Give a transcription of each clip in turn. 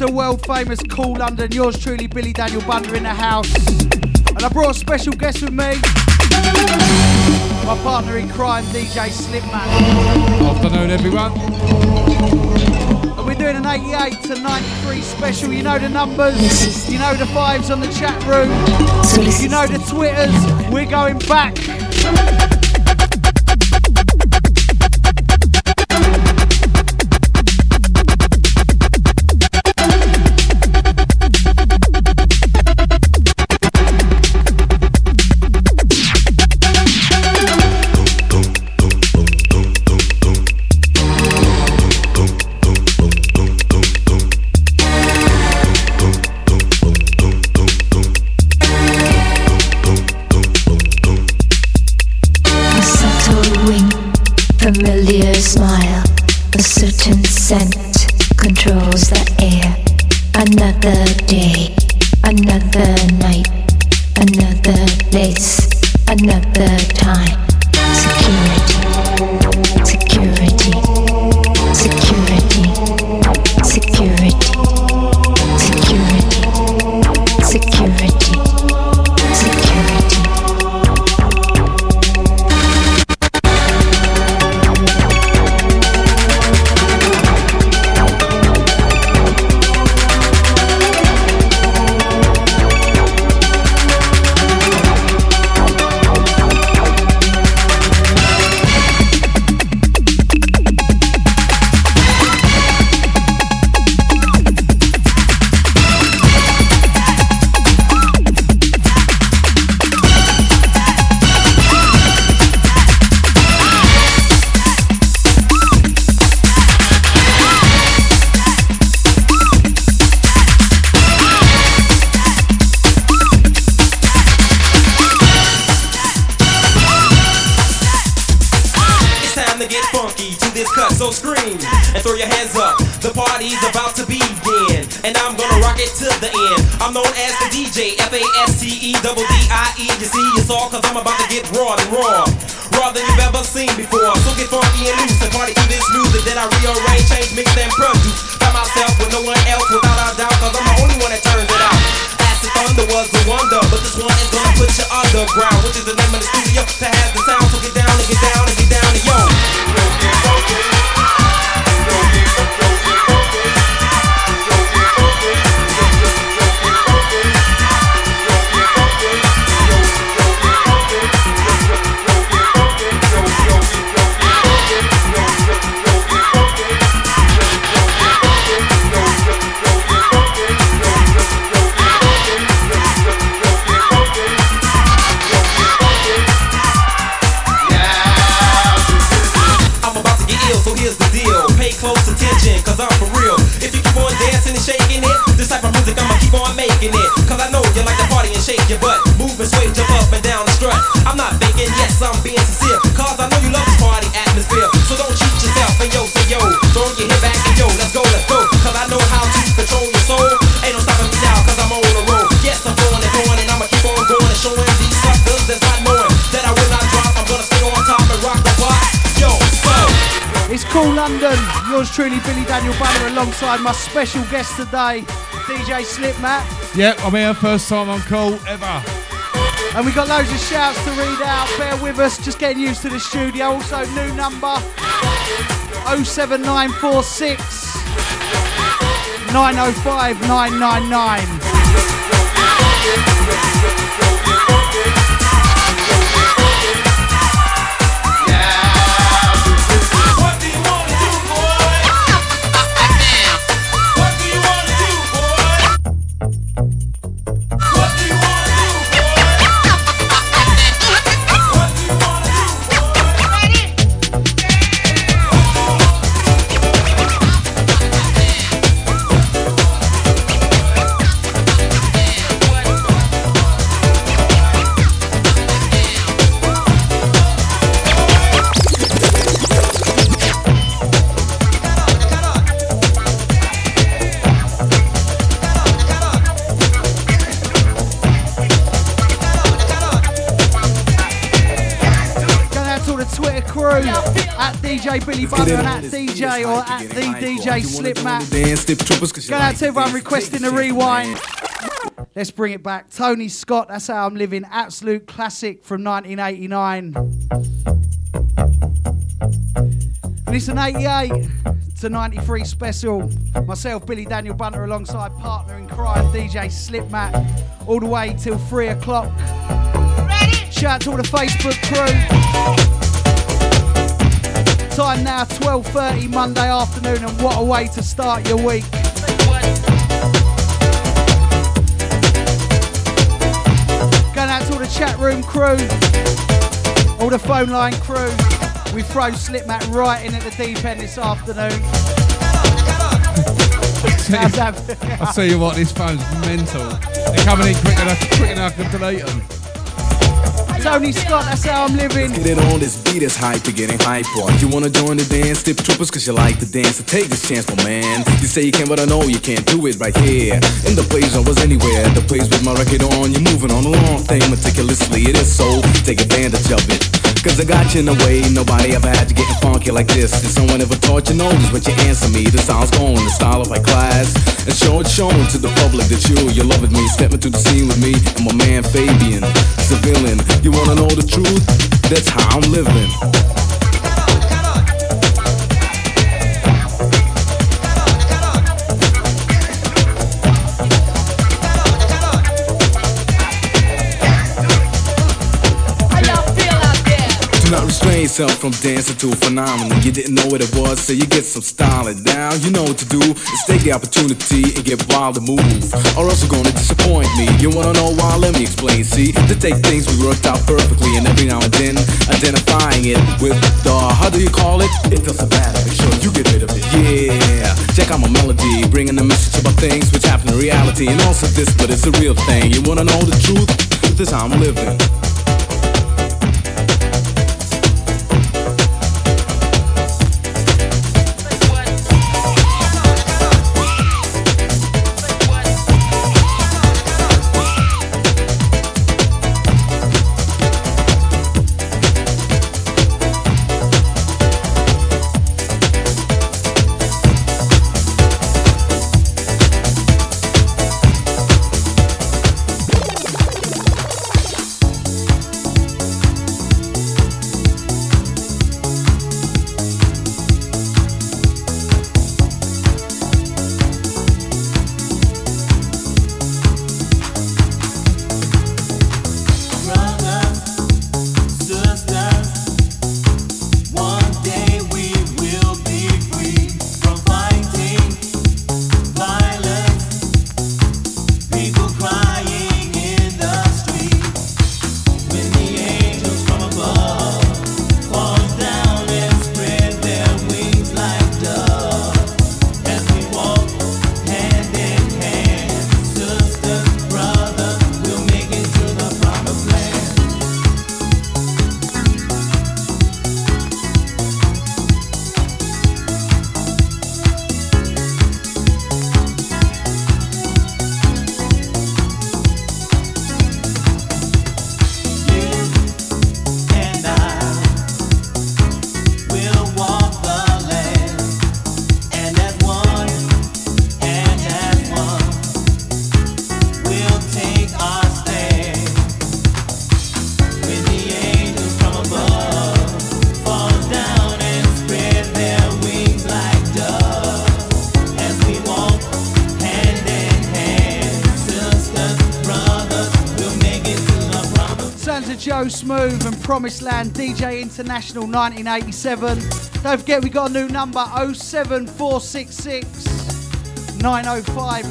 Mr. World Famous Cool London, yours truly, Billy Daniel Bunda in the house. And I brought a special guest with me, my partner in crime, DJ Slipmat. Afternoon, everyone. And we're doing an 88 to 93 special. You know the numbers, you know the fives on the chat room, you know the Twitters. We're going back. Familiar smile, a certain scent controls the air. Another day, another night, another place, another time. Security, security, security, security, security, security, security. I'm known as the DJ, F-A-S-T-E-double-D-I-E. You see, it's all cause I'm about to get raw and raw. Raw than you've ever seen before. So get funky and loose and party to this music that I rearrange, change, mix, and produce. By myself with no one else, without a doubt, cause I'm the only one that turns it out. Acid Thunder was the wonder, but this one is gonna put you underground, which is the name of the studio that has the sound. So get down and get down and get down and yo. Cause I'm for real. If you keep on dancing and shaking it, this type of music I'ma keep on making it. Cause I know you like to party and shake your butt, move and sway, jump up and down the strut. I'm not faking, yes I'm being sincere, cause I know you love this party atmosphere. So don't cheat yourself and yo, say yo, throw your head back and yo, let's go, cause I know how to control your soul. Ain't no stopping me now cause I'm on the road. Yes I'm going and I'ma keep on going and showing these suckers that's not knowing that I will not drop. I'm gonna stay on top and rock the block. Yo, so it's Cool London, yours truly, Billy Daniel Bunda, alongside my special guest today, DJ Slipmat. Yep, I'm here, first time on Cool ever. And we got loads of shouts to read out, bear with us, just getting used to the studio. Also, new number, 07946 905 999. DJ Billy Bunner and at DJ or at the DJ Slipmat. Go out to everyone requesting a rewind. Let's bring it back. Tony Scott, That's How I'm Living. Absolute classic from 1989. And it's an 88 to 93 special. Myself, Billy Daniel Bunter, alongside partner in crime, DJ Slipmat, all the way till 3 o'clock. Shout out to all the Facebook crew. Time now, 12:30 Monday afternoon, and what a way to start your week. Going out to all the chat room crew, all the phone line crew. We've thrown Slipmat right in at the deep end this afternoon. I'll tell you what, this phone's mental. They're coming in quick enough to delete them. Tony Scott, That's How I'm Living. Get it on, this beat is hype, you're getting hype on. You wanna join the dance, Tip Troopers, cause you like to dance. So take this chance, my man. You say you can, but I know you can't do it right here. In the place, I was anywhere. The place with my record on. You're moving on the wrong thing meticulously. It is so, take advantage of it. Cause I got you in a way, nobody ever had you getting funky like this. If someone ever taught you notice what you answer me, the sound's gone, the style of my class. And shown to the public that you're loving me. Step into the scene with me and my man Fabian, civilian. You wanna know the truth? That's how I'm living. Not restrain yourself from dancing to a phenomenon. You didn't know what it was, so you get some styling. Now you know what to do. Is take the opportunity and get wild and move, or else you're gonna disappoint me. You wanna know why? Let me explain. See, to take things we worked out perfectly, and every now and then identifying it with the, how do you call it? It doesn't matter. Make sure you get rid of it. Yeah, check out my melody, bringing the message about things which happen in reality, and also this, but it's a real thing. You wanna know the truth? This is how I'm living. Joe Smooth and Promised Land, DJ International 1987. Don't forget we got a new number, 07466 905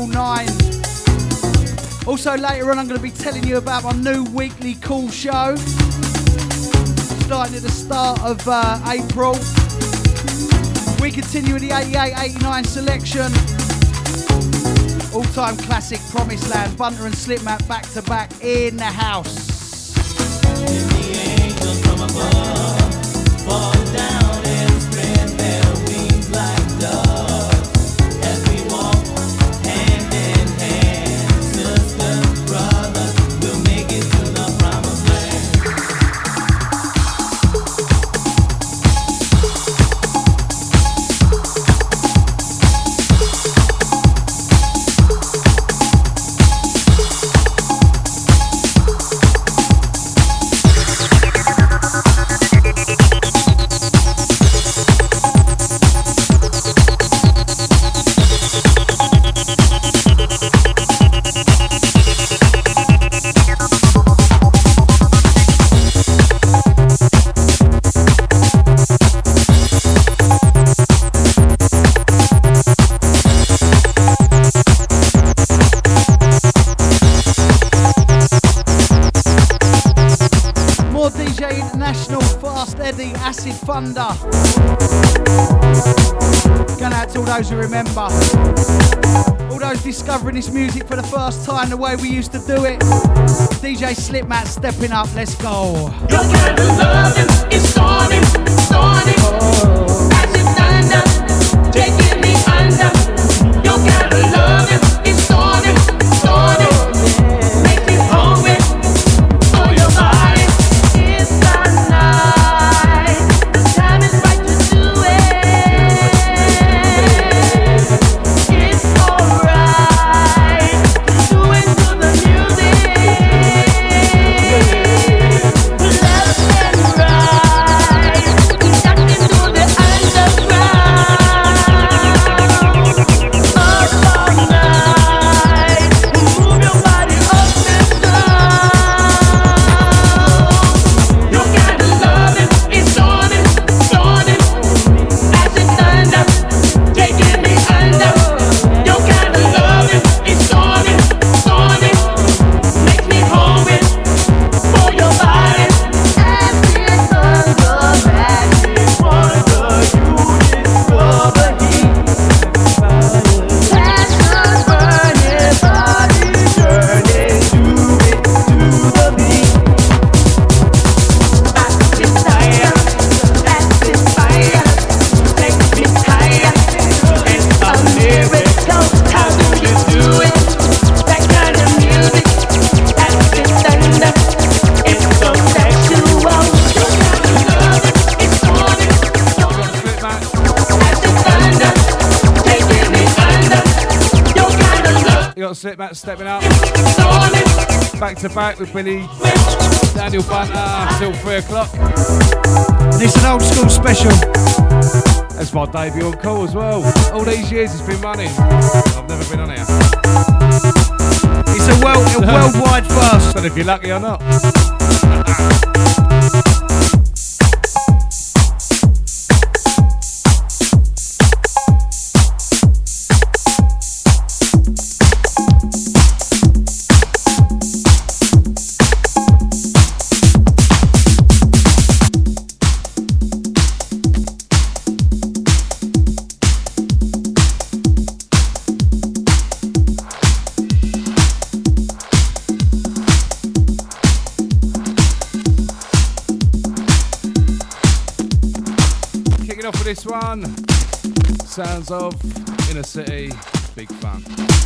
999. Also later on I'm going to be telling you about my new weekly call show, starting at the start of April. We continue with the 88-89 selection. All-time classic Promised Land, Bunter and Slipmat back to back in the house. And the angels from above fall down and spread their wings like doves as we walk hand in hand. Sisters, brothers, we'll make it to the promised land. Steady, Acid Thunder. Going out to all those who remember. All those discovering this music for the first time, the way we used to do it. DJ Slipmat stepping up, let's go. Your kind of loving is storming, storming. Acid thunder, taking me under. Your kind of loving is storming, storming. Make me hungry for your body. It's the night, the time is right to do it. It's alright, do it to the music. Left and right, stuck into the underground. Up all night, move your body up and down. Your kind of loving is storming, storming. Acid thunder, taking me under. Your kind of loving is storming, storming. Makes me hungry for your body. Acid thunder, magic wonder, you discover heat. Passion's burning, body turning, do it to the beat. Acid fire, takes me higher. It's a miracle. How do you do it? That kind of music, acid thunder. It's so sexual. Your kind of love, it's storming, storming. Acid thunder, taking me under. Your kind of love, You got Slipmat stepping up. storming. Back to back with Billy Daniel Bunter till 3 o'clock. This is an old school special. That's my debut on call as well. All these years it's been running. I've never been on here. It's a worldwide first. Don't know if you're lucky or not. Kicking off with this one. Sounds of Inner City, Big Fun.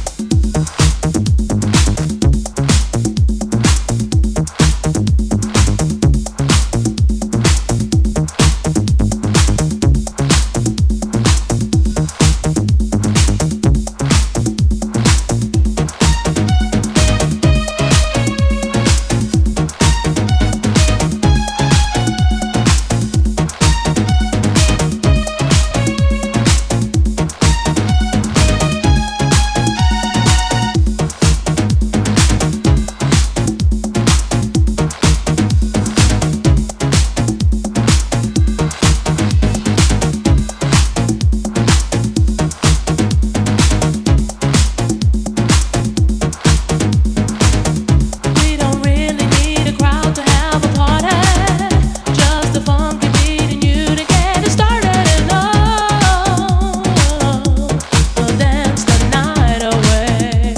We don't really need a crowd to have a party. Just a funky beat and you to get it started. And oh, we'll dance the night away.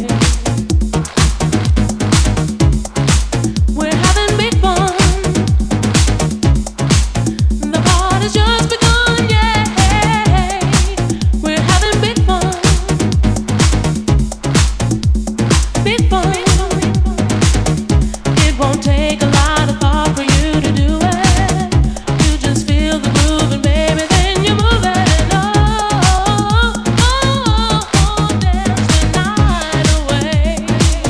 We're having big fun. The party's just begun, yeah. We're having big fun. Big fun. It won't take a lot of thought for you to do it. You just feel the groove and baby, then you move it. And oh, dance the night away.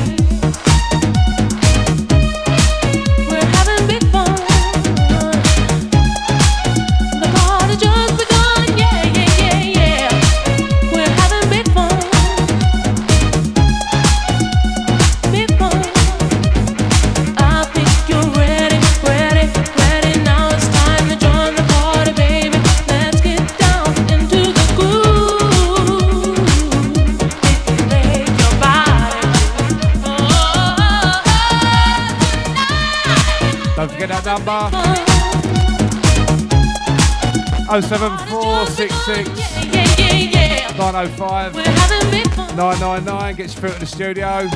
We're having big fun. The party just begun, yeah. We're having big fun. Big fun. I think you're ready, ready now. It's time to join the party, baby. Let's get down into the groove. Stimulate your body. Don't forget that number. Fun. 07466 905 999 gets you through to the studio.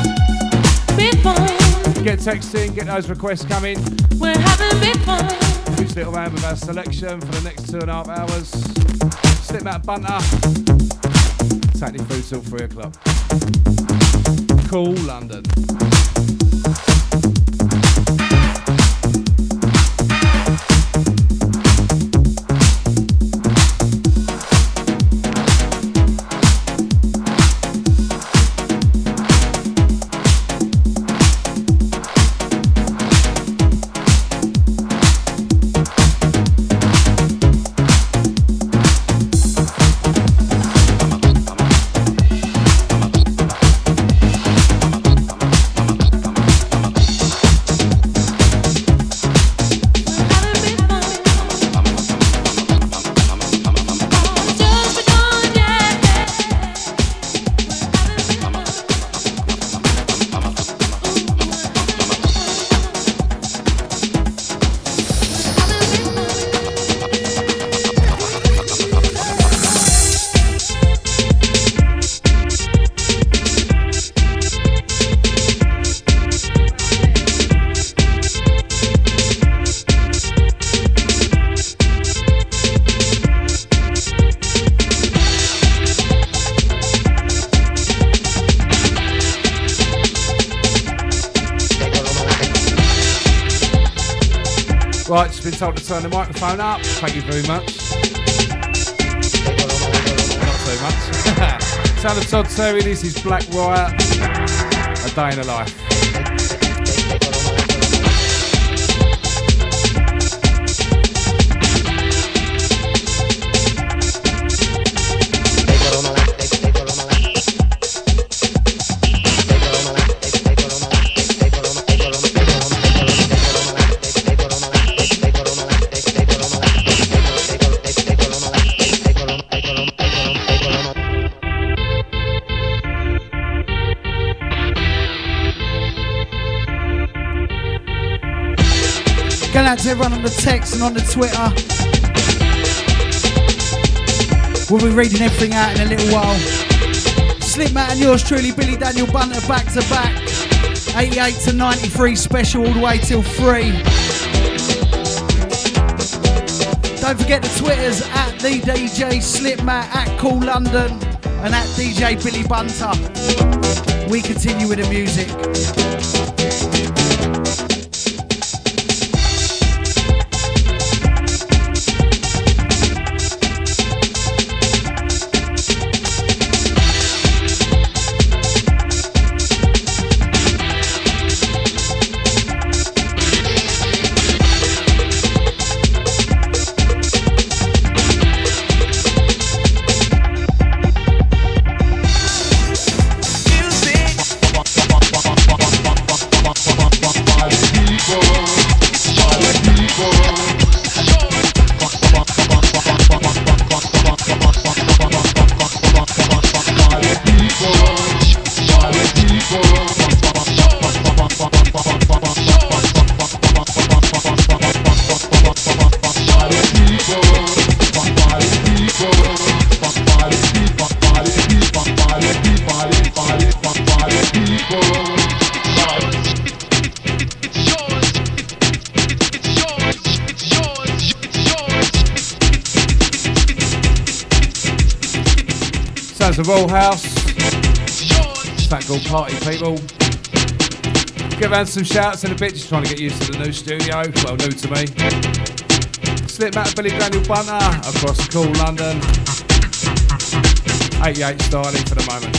Get texting, get those requests coming. We're having big fun. This little man with our selection for the next 2.5 hours. Slipmatt Bunter. Take you through till 3 o'clock. Cool London. Right, just been told to turn the microphone up. Thank you very much. Not so much. Sound of Todd Terry, this is Black Riot, A Day in the Life. Going out to everyone on the text and on the Twitter. We'll be reading everything out in a little while. Slipmatt and yours truly, Billy Daniel Bunter, back to back. 88 to 93 special all the way till 3. Don't forget the Twitters at the DJ Slipmatt, at Cool London, and at DJ Billy Bunter. We continue with the music. Sounds of Roll House. Fat Gold Party people. Give around some shouts in a bit, just trying to get used to the new studio. Well, new to me. Slipmatt, Billy Daniel Bunter across Cool London. 88 styling for the moment.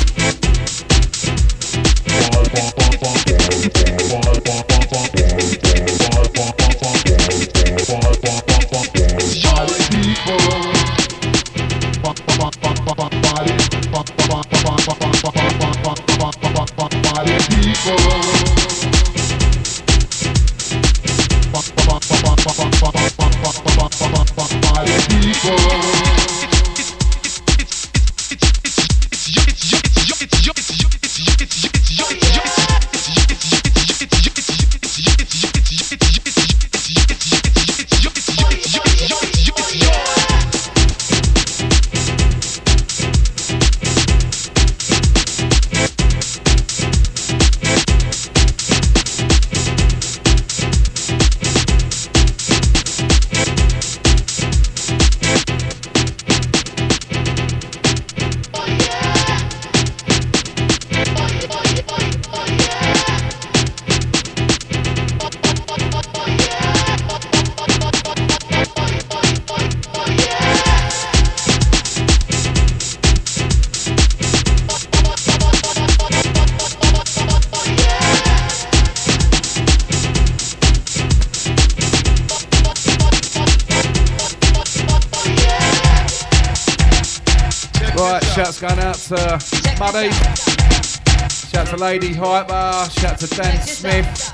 shouts going out to Muddy. Shout to Lady Hyper. Shout to Dan Smith.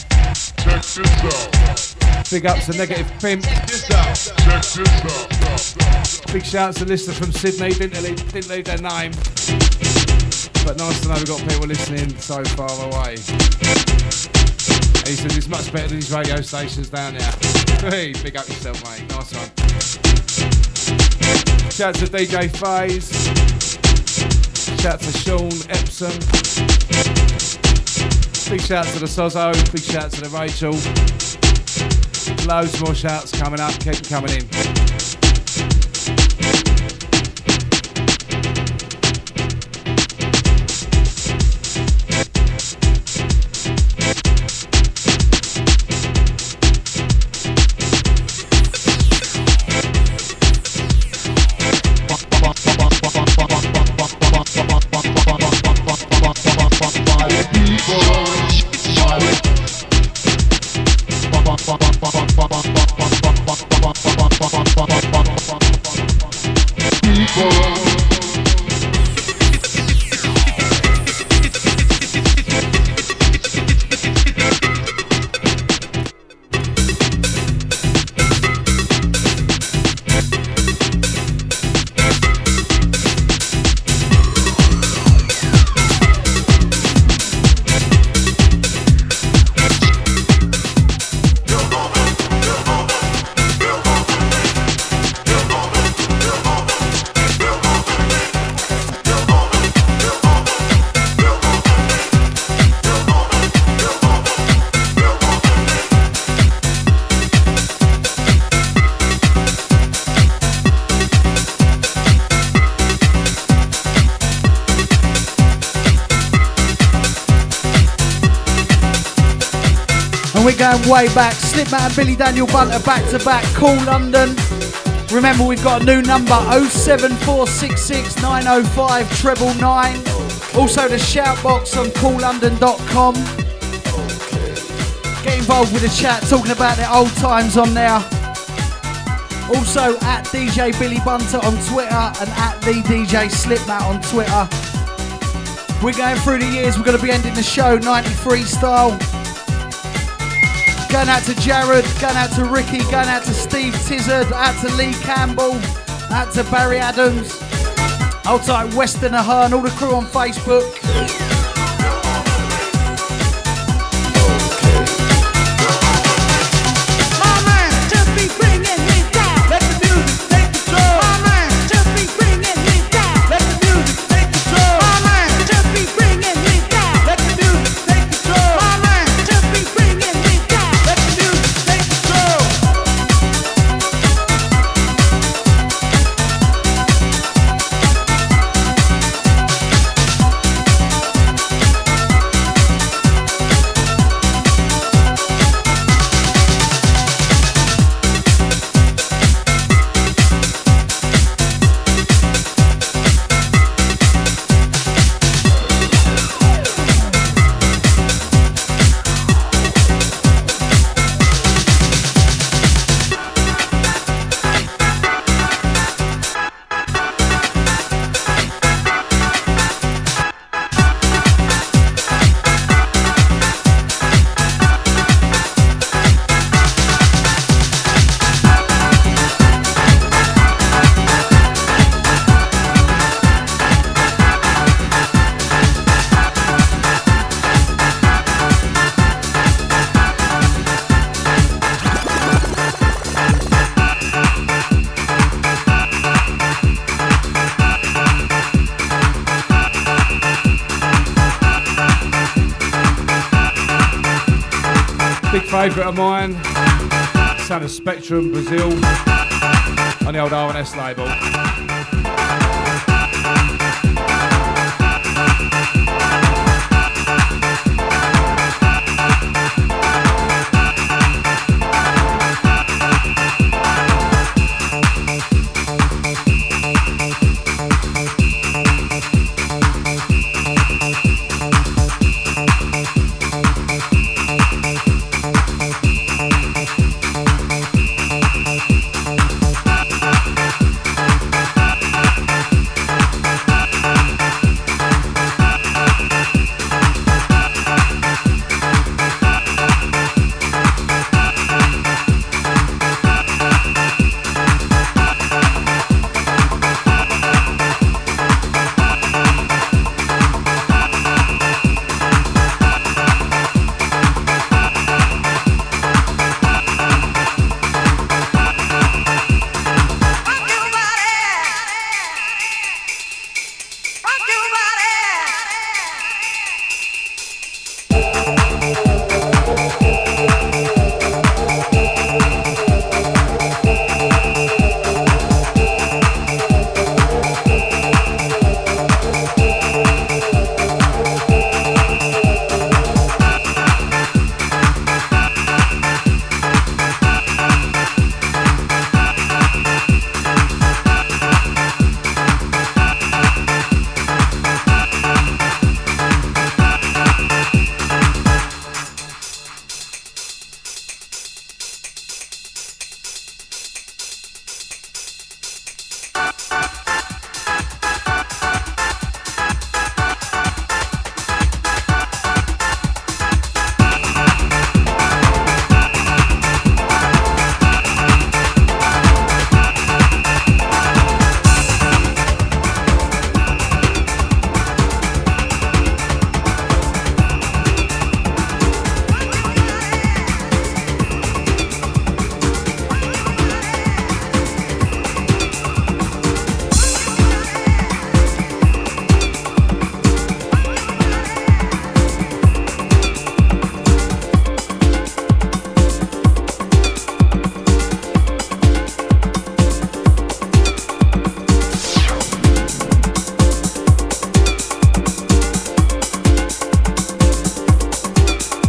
Big ups to Negative Pimp. Big shout to Lister from Sydney. Didn't leave their name. But nice to know we've got people listening so far away. He says it's much better than these radio stations down here. Hey, big up yourself, mate. Nice one. Shout to DJ FaZe. Shout to Sean Epsom. Big shout to the Sozo. Big shout to the Rachel. Loads more shouts coming up. Keep them coming in. Going way back, Slipmat and Billy Daniel Bunter back to back, Cool London. Remember we've got a new number, 07466 905 999. Also the shout box on coollondon.com. Get involved with the chat, talking about their old times on there. Also at DJ Billy Bunter on Twitter and at the DJ Slipmat on Twitter. We're going through the years, we're going to be ending the show 93 style. Going out to Jared, going out to Ricky, going out to Steve Tizzard, out to Lee Campbell, out to Barry Adams, out to Western Ahern, all the crew on Facebook. Favourite of mine, Sound of Spectrum, Brazil, on the old R&S label.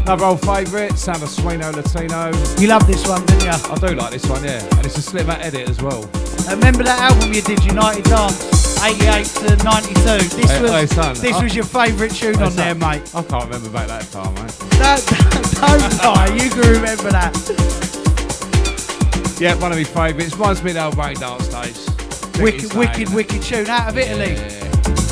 Another old favourite, Sound of Sueno Latino. You love this one, didn't you? I do like this one, yeah. And it's a Slip Mat edit as well. Remember that album you did, United Dance, 88 to 92? This was your favourite tune on there, mate. I can't remember back that far, mate. Don't lie, you can remember that. Yeah, one of my favourites. Reminds me of the old break dance days. Wicked tune out of Italy. Yeah.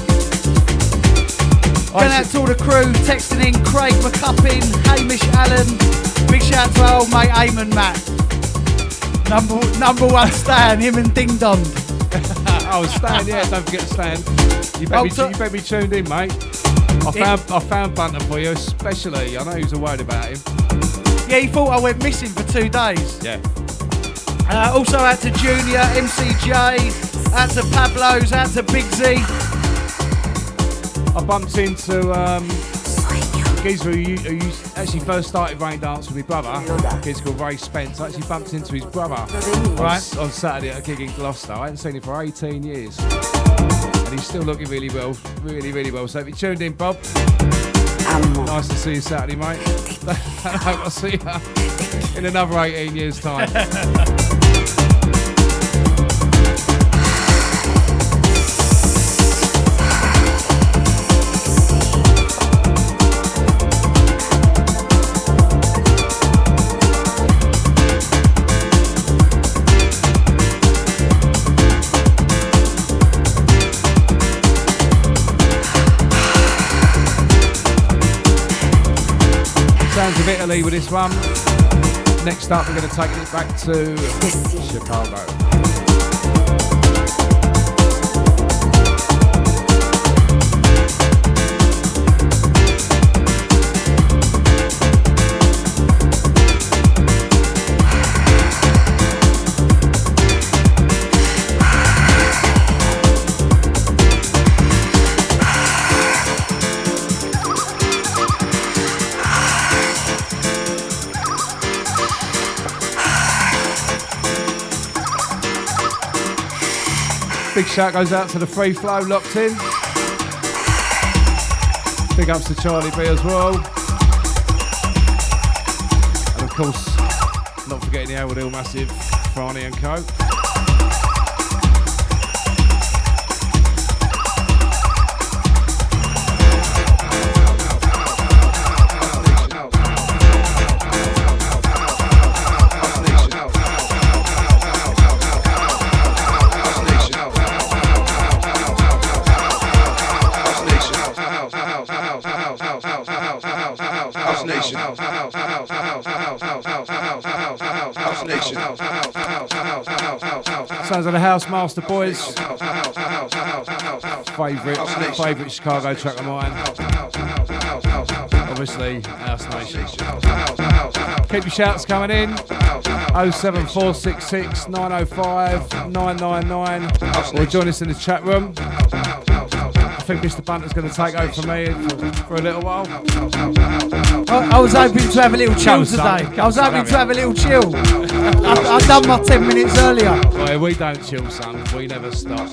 Going out to all the crew, texting in Craig McCuppin, Hamish Allen. Big shout out to our old mate Eamon Matt. Number one Stan, him and Ding Dong. Oh, Stan, yeah, don't forget Stan. You better be tuned in, mate. I found Bunter for you, especially. I know he was worried about him. Yeah, he thought I went missing for 2 days. Yeah. Also out to Junior, MCJ, out to Pablo's, out to Big Z. I bumped into a geezer who actually first started rain dance with my brother. A geezer called Ray Spence. I actually bumped into his brother on Saturday at a gig in Gloucester. I hadn't seen him for 18 years. And he's still looking really well. Really well. So if you tuned in, Bob, nice to see you Saturday, mate. I hope I'll see you in another 18 years' time. Sounds of Italy with this one. Next up, we're going to take it back to Chicago. Big shout goes out to the Free Flow locked in. Big ups to Charlie B as well. And of course, not forgetting the Howard Hill Massive, Franny and Co. Sounds of the House Master Boys. Favourite Chicago track of mine. Obviously, House Nation. Keep your shouts coming in. 07466 905 999. Or join us in the chat room. I think Mr. Bunter's going to take over from me for a little while. I was hoping to have a little chill today. I was hoping to have a little chill. I've done my 10 minutes earlier. Well, we don't chill, son. We never stop.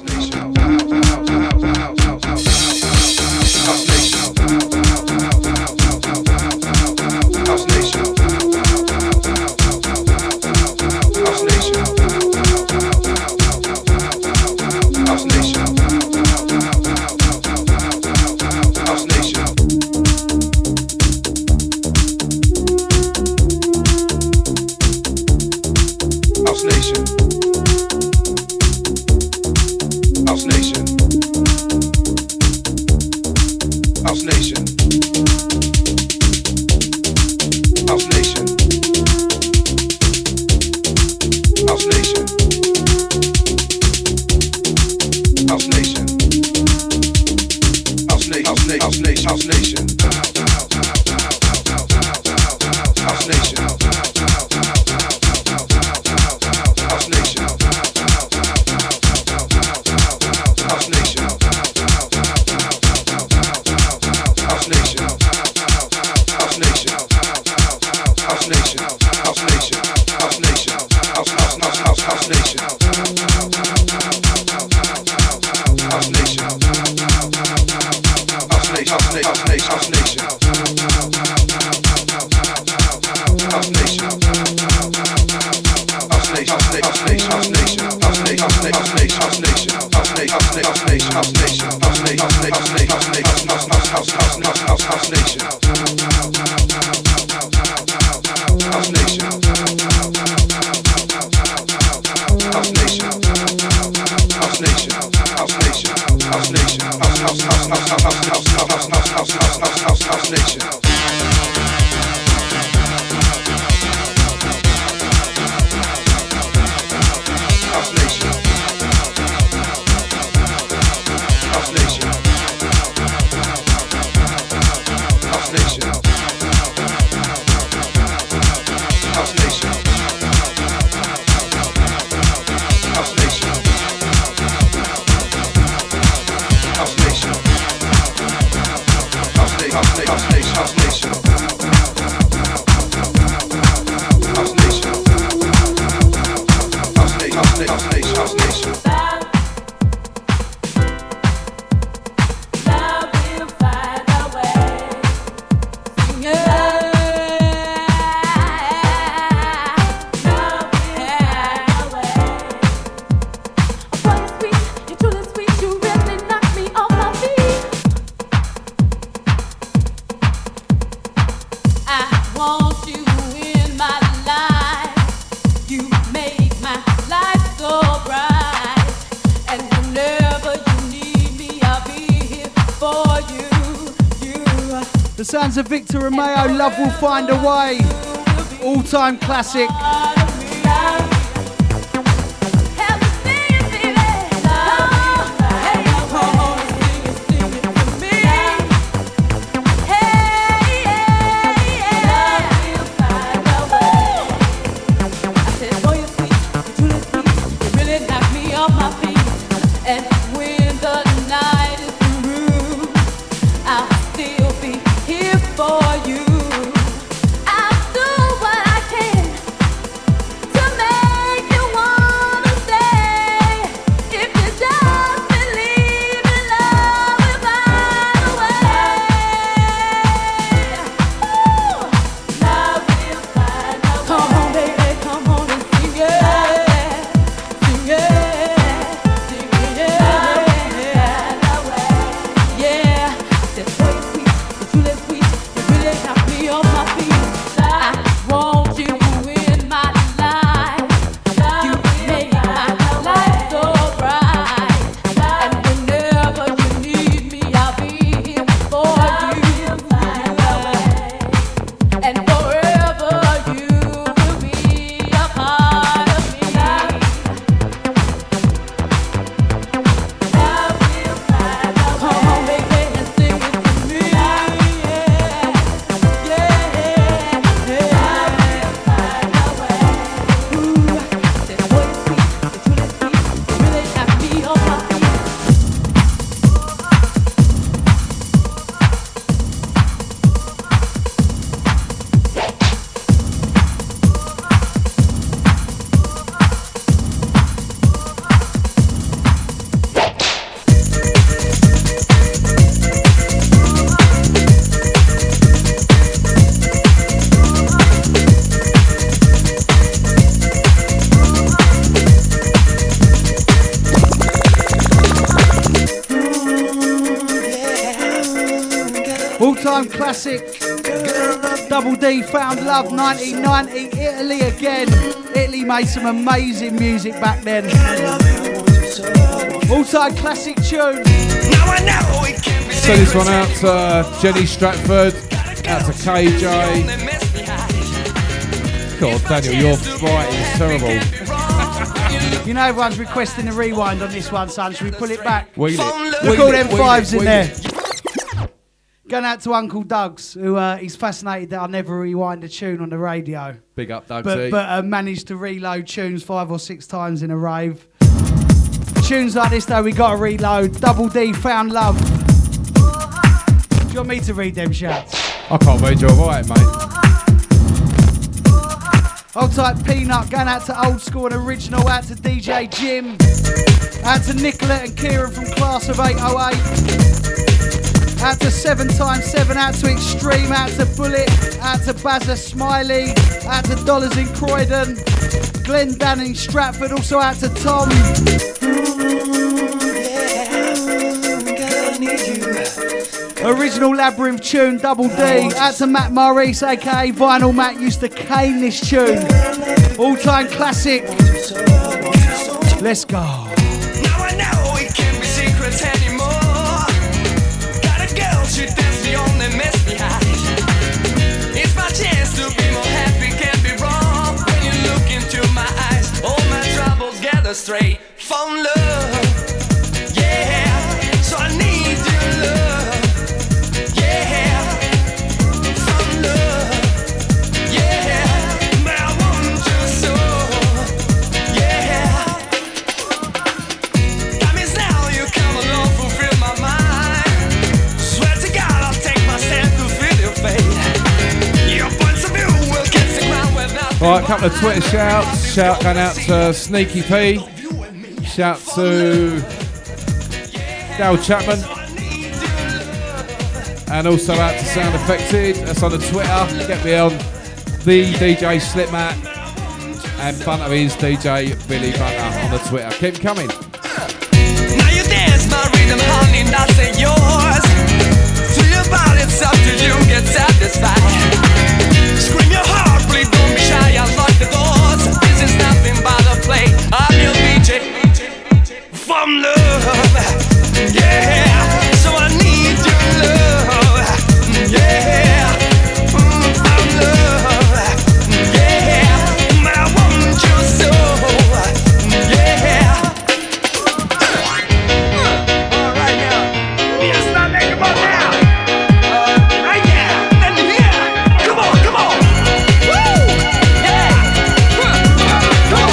Sounds of Victor Romeo, Love Will Find a Way. All-time classic. All-time classic, Double D, Found Love, 1990, Italy again. Italy made some amazing music back then. All-time classic tune. Send this one out to Jenny Stratford, out to KJ. God, Daniel, your writing is terrible. You know everyone's requesting a rewind on this one, son. Should we pull it back? Wheel it. Look all them fives in there. Going out to Uncle Doug's, who he's fascinated that I never rewind a tune on the radio. Big up, Doug. But managed to reload tunes 5 or 6 times in a rave. Tunes like this, though, we got to reload. Double D, Found Love. Do you want me to read them shouts? I can't read your writing, mate. Hold tight, Peanut. Going out to Old School and Original. Out to DJ Jim. Out to Nicolette and Kieran from Class of 808. Out to 7x7, out to Extreme, out to Bullet, out to Bazza Smiley, out to Dollars in Croydon, Glenn Danning Stratford, also out to Tom. Original Labyrinth tune, Double D, out to Matt Maurice, aka Vinyl Matt, used to cane this tune. All-time classic. Let's go. Now I know it can't be secrets anymore. Got a girl, she thinks the only mess behind. straight from love. Yeah, so I need your love. Yeah, from love. Yeah, but I want you so. Yeah, got me now, you come along, fulfill my mind. Swear to God, I'll take myself to feel your fate. Your points of view will kiss the ground without. Right, a couple of Twitter shouts. Shout going out to Sneaky P. Shout to Dale Chapman. And also out to Sound Affected. That's on the Twitter. Get me on the DJ Slipmat. And Bunter is DJ Billy Bunter on the Twitter. Keep 'em coming. Now you dance my rhythm, honey, that's yours. To your body, it's up to you, get satisfied. Scream your heart, please don't be shy, unlock the doors. This is nothing but a play. I'm your DJ from love. Yeah, so I need your love. Yeah, from love. Yeah, but I want you so. Yeah. All right now, you start making more now. Yeah, let me hear. Come on, come on. Woo, yeah. Come on.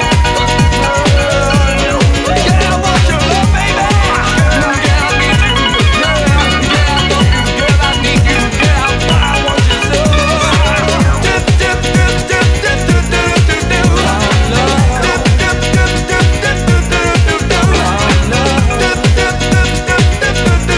Yeah, I want your love, baby. Yeah, I need you. Yeah, I love you, girl. I need you, girl. I want you so. Dip, dip, dip, dip, dip, dip, dip, dip, dip. Dip, dip, dip, dip, dip, dip, dip, dip, dip. Dip, dip, dip, dip, dip, dip, dip, dip, dip.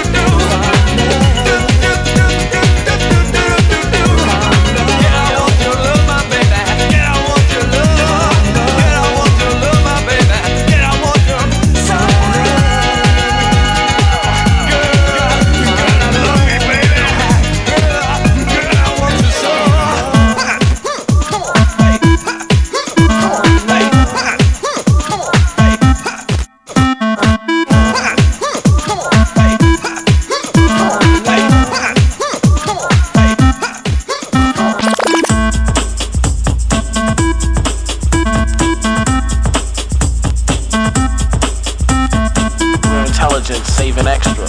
We're intelligent, saving extra.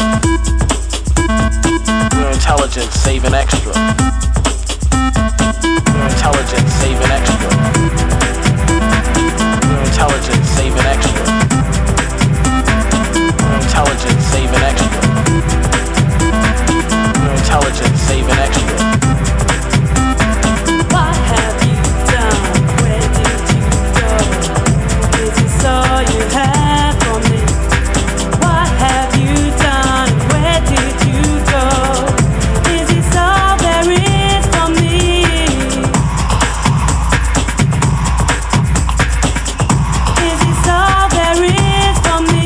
We're intelligent, saving extra. We're intelligent, saving extra. We're intelligent, saving extra. We're intelligent, saving extra. We're intelligent, saving extra. What have you done? Where did you go? Is this all you have for me? What have you done? Where did you go? Is this all there is for me? Is this all there is for me?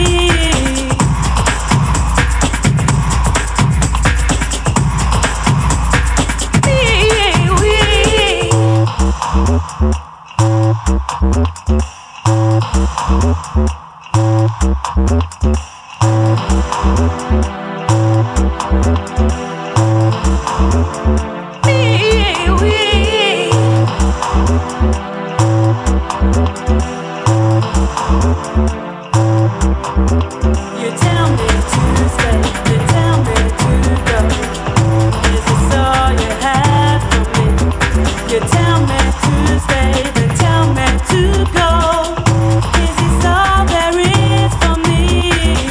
You tell me to stay, you tell me to go. Is this all you have for me? You tell me to stay, then tell me to go. Is this all there is for me?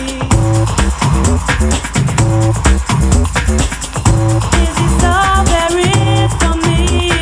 Is this all there is for me?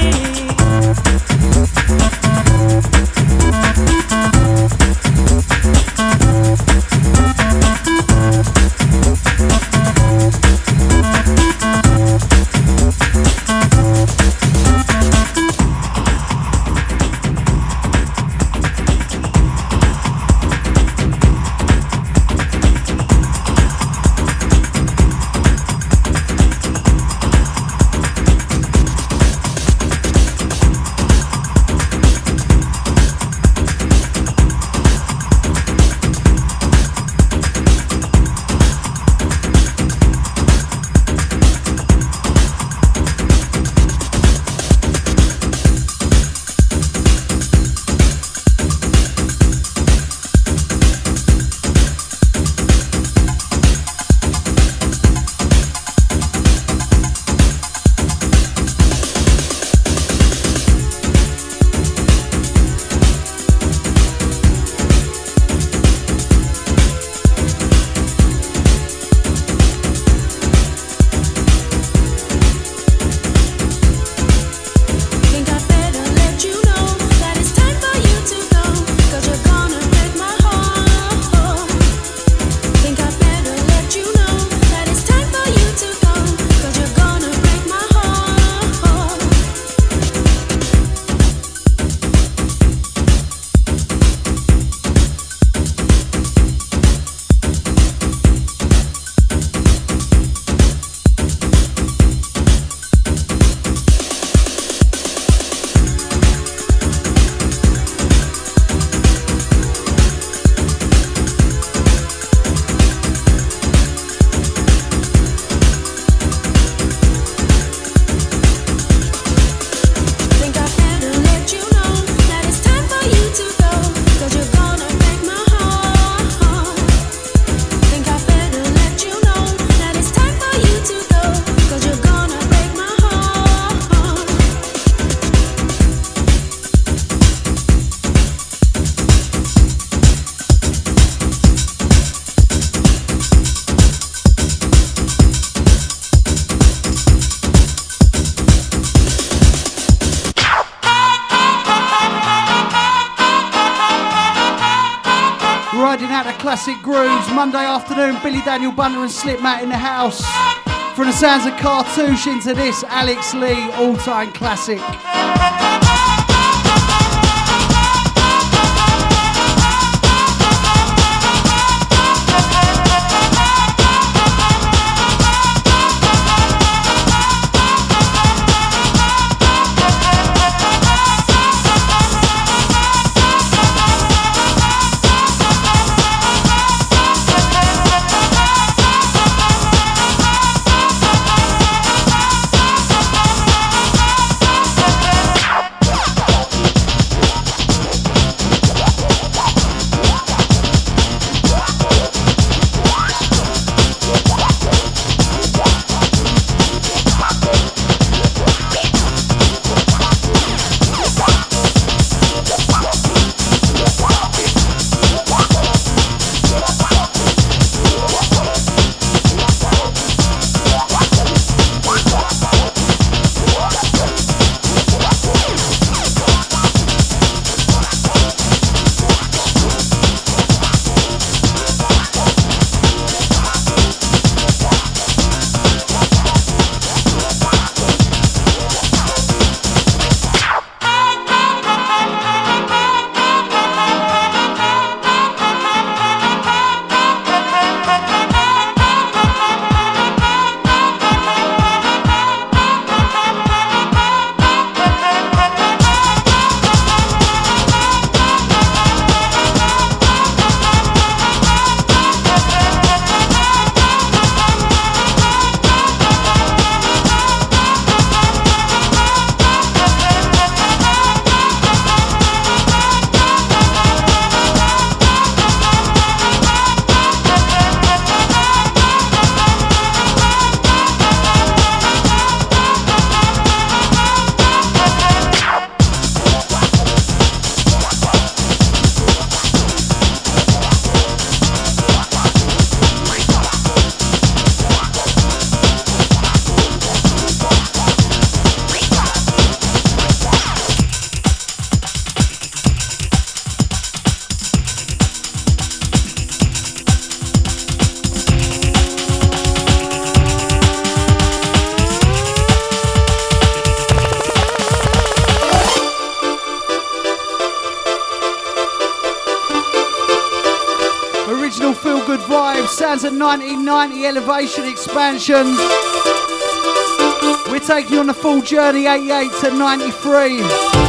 out to Classic Grooves. Monday afternoon, Billy Daniel Bunter and Slip Matt in the house. From the sounds of Cartouche into this, Alex Lee, all-time classic. Sounds at 1990 Elevation Expansion. We're taking you on the full journey, 88 to 93.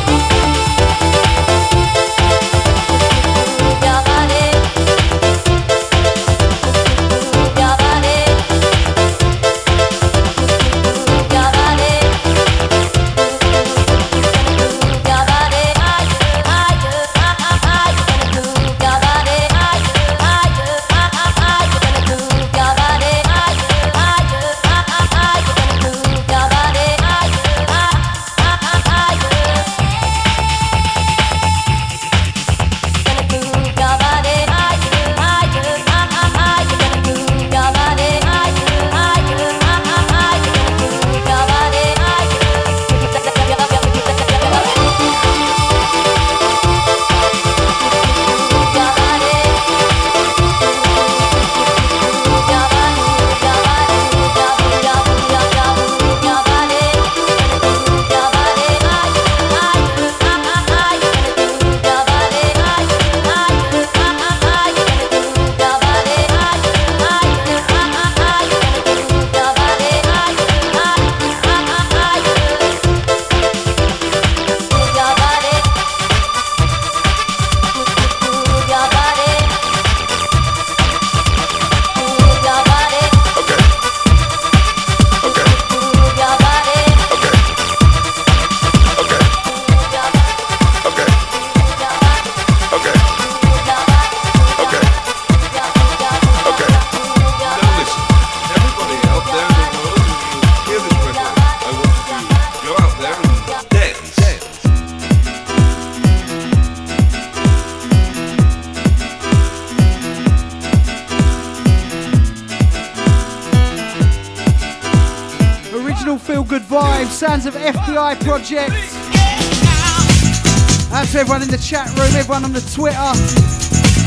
Sounds of FBI Project. Out to everyone in the chat room, everyone on the Twitter.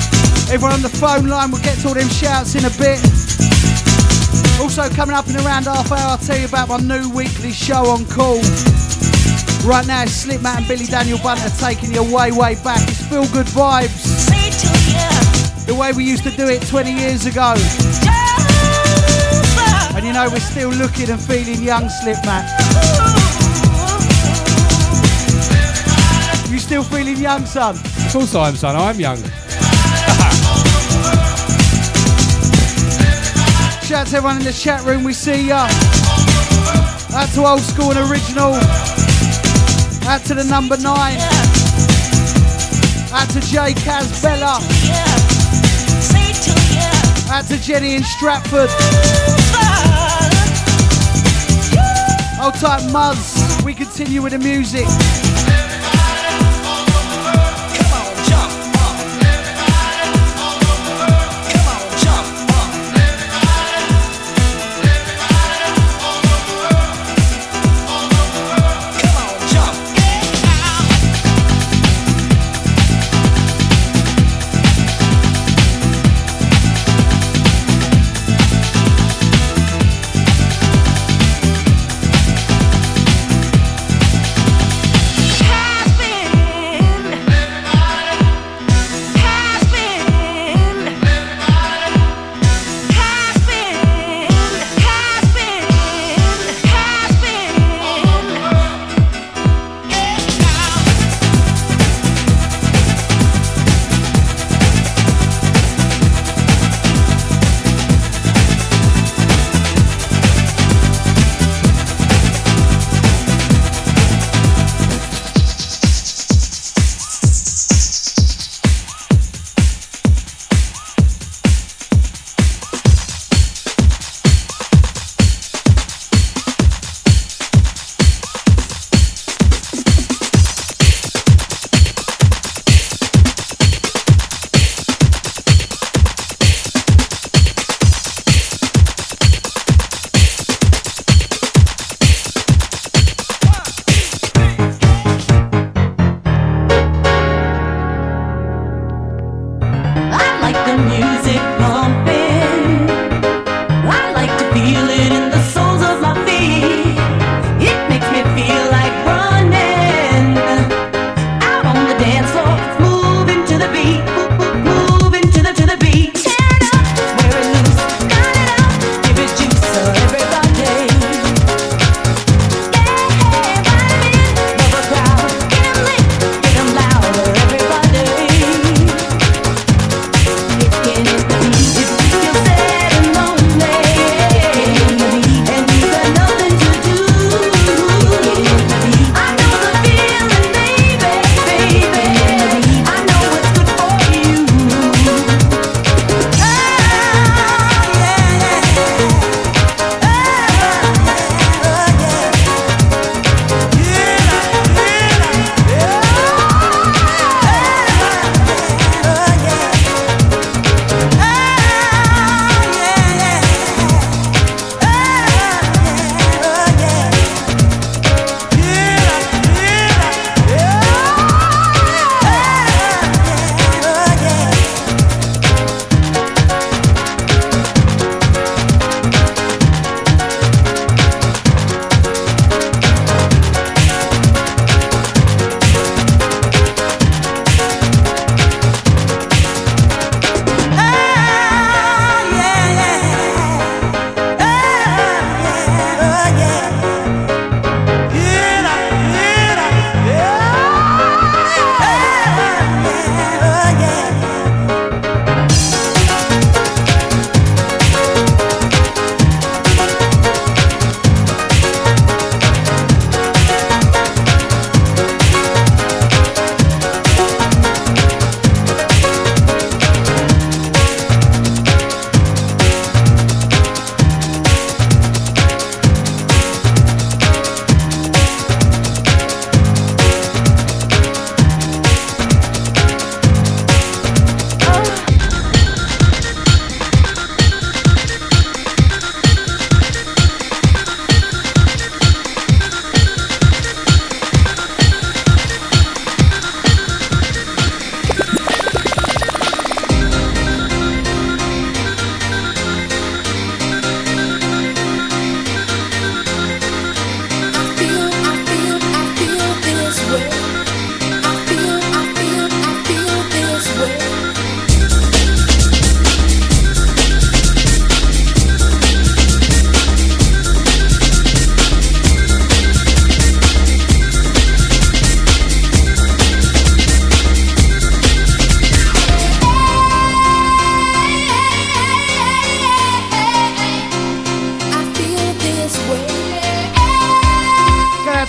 Everyone on the phone line, we'll get to all them shouts in a bit. Also coming up in around half hour, I'll tell you about my new weekly show on Call. Right now, it's Slipmatt and Billy Daniel Bunter taking you way, way back. It's Feel Good Vibes. The way we used to do it 20 years ago. And you know, we're still looking and feeling young, Slipmatt. You still feeling young, son? Of course I am, son. I'm young. Shout out to everyone in the chat room, we see ya. Out to Old School and Original. Out to the number 9. Out to J. Kaz Bella. Out to Jenny in Stratford. Hold tight, Muzz. We continue with the music. Hey!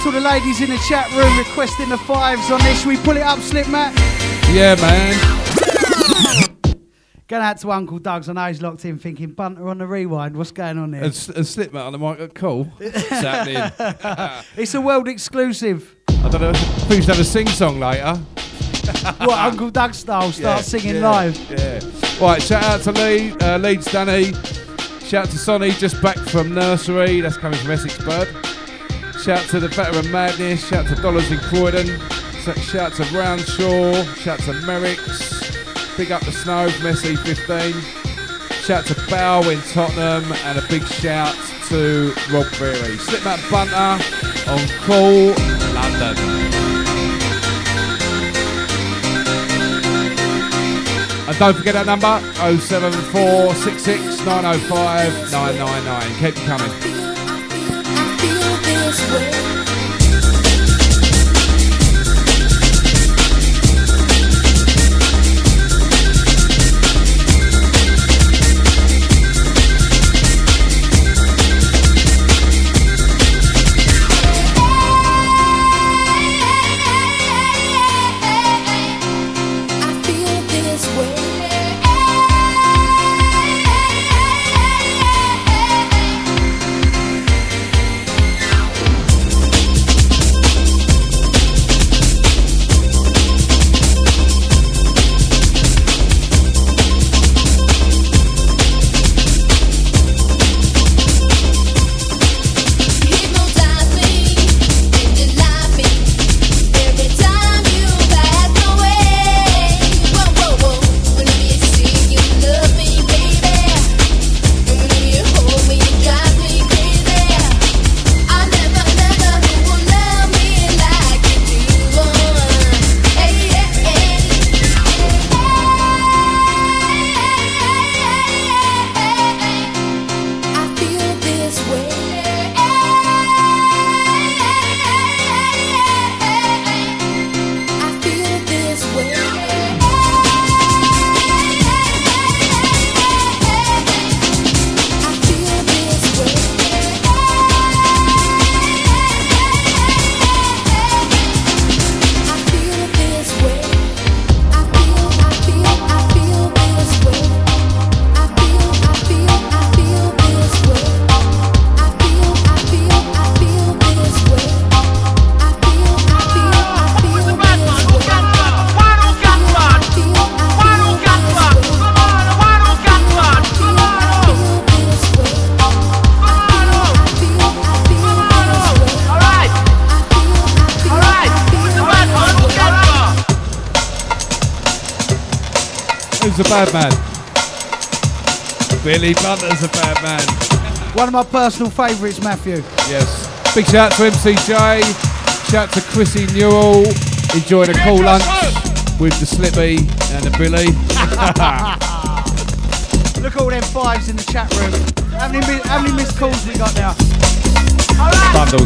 to the ladies in the chat room requesting the fives on this. Should we pull it up, Slip Matt? Yeah, man. Going out to Uncle Doug's. I know he's locked in thinking, Bunter on the rewind. What's going on here? And Slipmat on the mic. Cool. What's happening? It's a world exclusive. I don't know. I think we should have a sing-song later. What, Uncle Doug style? Start singing live. Yeah. Right, shout out to Leeds Danny. Shout out to Sonny, just back from nursery. That's coming from Essex Bird. Shout out to the Veteran Madness. Shout out to Dollars in Croydon. Shout out to Brownshaw. Shout out to Merricks. Big up the Snow from SE15. Shout out to Bow in Tottenham. And a big shout to Rob Berry. Slipmat Bunter on Call London. And don't forget that number, 07466 905 999. Keep it coming. I feel this way. Who's a bad man? Billy Bunter's a bad man. One of my personal favourites, Matthew. Yes. Big shout out to MCJ. Shout out to Chrissy Newell. Enjoying a cool lunch with the Slippy and the Billy. Look at all them fives in the chat room. How many missed calls we got now? Bundles.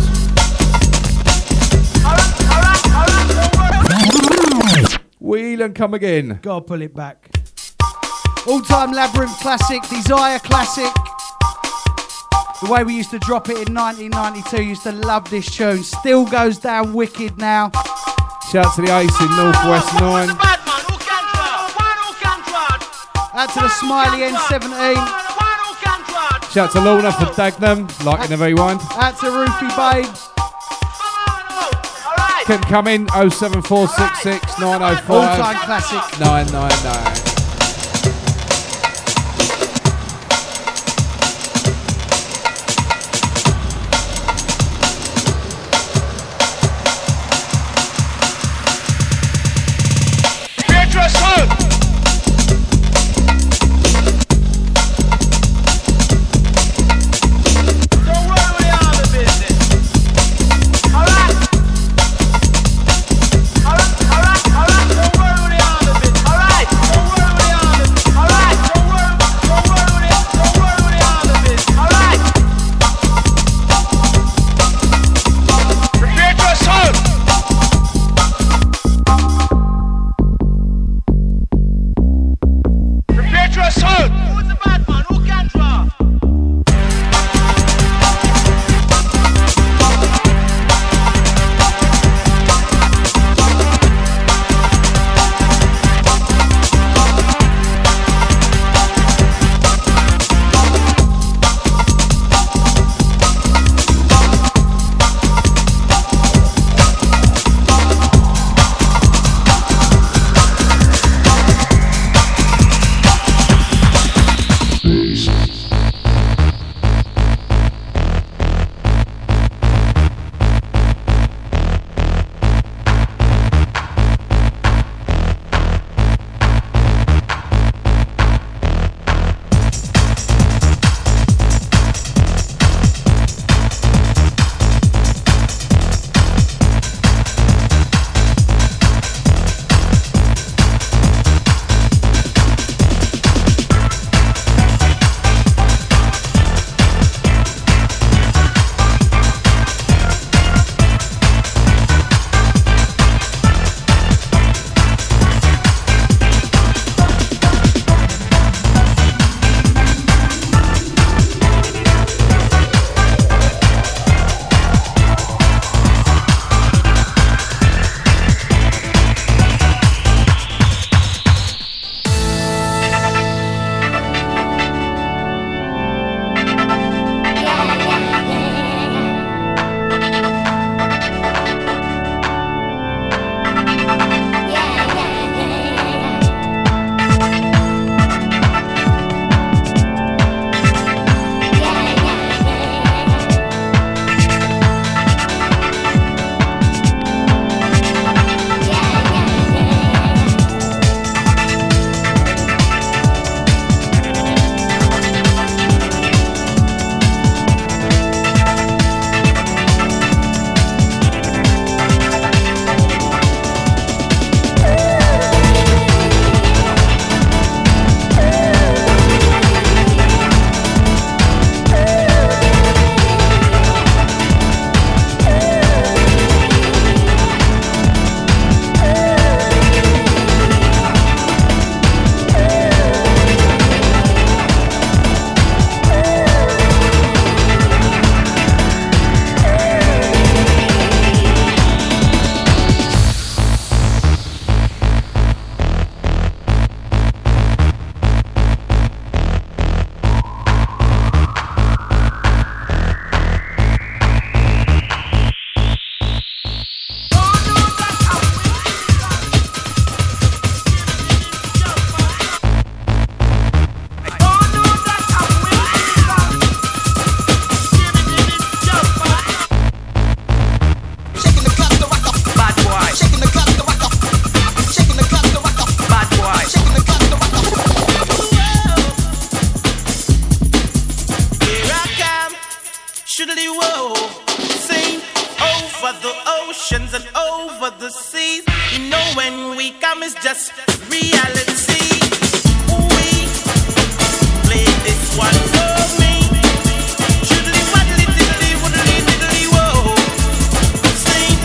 Wheel and come again. Gotta pull it back. All-time Labyrinth classic, Desire classic. The way we used to drop it in 1992, used to love this tune. Still goes down wicked now. Shout out to the Ace in Northwest 9. Out to the Smiley N17. Shout out to Lorna for Dagenham, liking the rewind. Out to Roofy Babes. Keep coming, 07466 905 All-time classic. 999. Alright, oceans and over the seas. You know when we come it's just reality. We play this one for me. Shoodly waddly diddly woodly diddly whoa. Sing.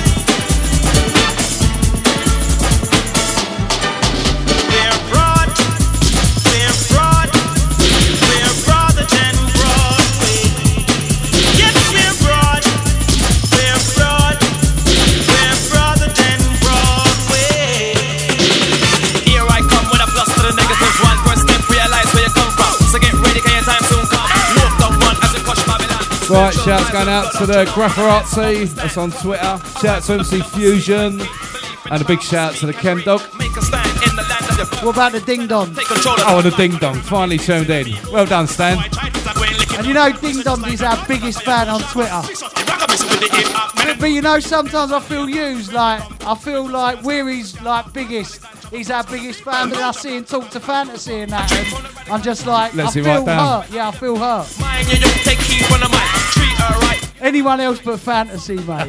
We're broad, we're broad, we're broader than Broadway. Yes, we're broad, we're broad, we're broader than Broadway. Here I come with a plus to the negative one. First step, realize where you come from. So get ready, cause your time soon come. Walk the one as you push Babylon. Right, shouts going out to the Grafferazzi, that's on Twitter. Shout to MC Fusion, and a big shout to the Ken Dog. Make a stand in the land of the What about the Ding Dong? take control of Oh, and the Ding Dong, finally tuned in. Well done, Stan. And you know Ding Dong is our biggest fan on Twitter. But you know, sometimes I feel used, like, I feel like we're his, like, biggest. He's our biggest fan, but I see him talk to Fantasy and that, and I'm just like, Let's I see right feel down. hurt. Yeah, I feel hurt. Mind you don't take heed from the mic. Treat her right. Anyone else but Fantasy, mate.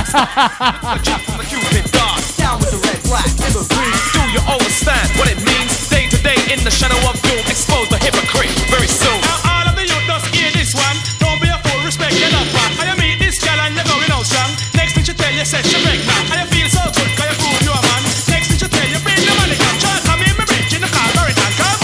From the Cupid dog. Down with the red, black, evergreen. Do you understand what it means? Day to day in the shadow of doom. Expose the hypocrite very soon. Now all of the youth just hear this one. Don't be a fool, respect your love one. And you meet this girl and you're going out strong. Next thing she tell you, set you pregnant. And you feel so good, cause you prove you're a man. Next thing she tell you, bring the money, come. Try to come in, me bridge in the car, hurry and come.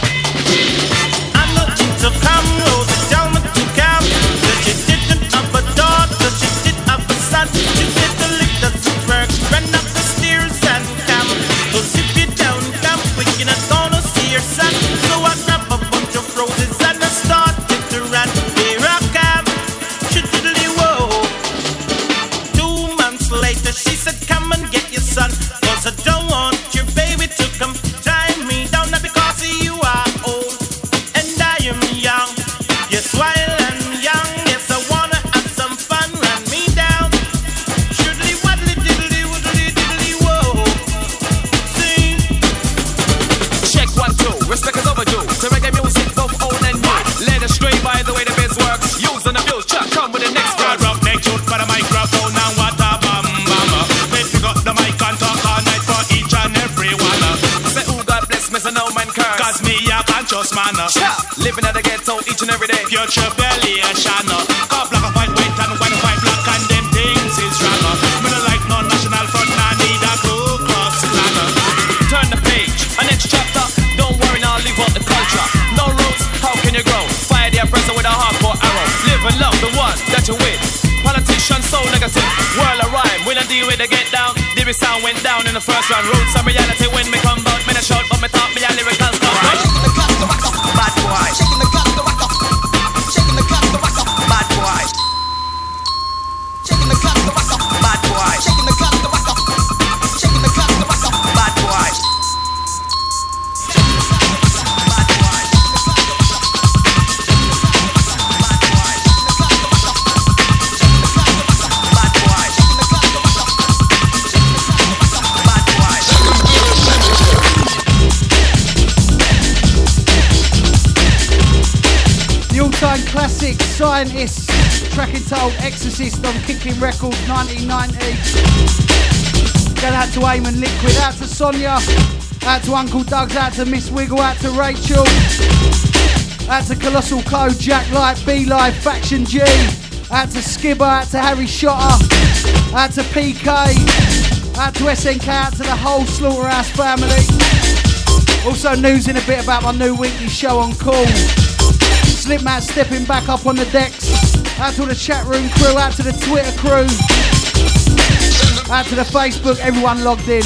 I'm not to come, Rosa, tell me to come. That she didn't have a daughter, she did have a son. She said the lick doesn't work, run up the stairs and come. Cause if you don't come, we cannot gonna see your son. So I grab a bunch of roses and I started to run. Here I come, shiddly whoa. 2 months later, she said, come and get your son. Cause I don't want your baby to come tie me down. Not because you are old and I am young. Yes, while I'm young, yes, I wanna have some fun. Run me down. Shiddly waddly diddly woodly diddly whoa. Sing. Check 1, 2. Respect is overdue. To reggae music, both old and new. Let us stray by the way the biz works. Use and abuse. Chuck, come with the next Hard verse. rock neck shoot for the microphone and what a bam bam. Let's pick up the mic and talk all night for each and every one. Say, oh, God bless me, so no man curse. Cause me a conscious man. Living at the ghetto each and every day. Future belly a shana. Cause black and white, white and white and white black and them things is wrong. Me no like no national front, nah need a Ku Klux Klan. Turn the page, a next chapter. Don't worry now, leave out the culture. No roots, how can you grow? Fire the oppressor with a hardcore arrow. Live and love the one that you with. Politicians so negative. World of rhyme, we don't deal with the get down. DB sound went down in the first round. Roots and reality when me come out. Me no shout, but me talk, me a lyrical stuff. Bad boy. Shaking the cut, the rock up. Shaking the cut, the rock up. Bad boy. Shaking the cut, the rock up. Bad boy. Shaking the cut, the rock up. Shaking the cut, the rock up. Bad boy. Bad boy. Bad boy. Bad boy. The all-time classic Scientists, track entitled Exorcist on Kicking Records 1990. Going out to Eamon Liquid, out to Sonia, out to Uncle Doug's, out to Miss Wiggle, out to Rachel, out to Colossal Code, Jack Light, B-Live, Faction G, out to Skibber, out to Harry Shotter, out to PK, out to SNK, out to the whole Slaughterhouse family. Also news in a bit about my new weekly show on Call. Slipmat stepping back up on the decks. Out to the chat room crew, out to the Twitter crew, out to the Facebook, everyone logged in.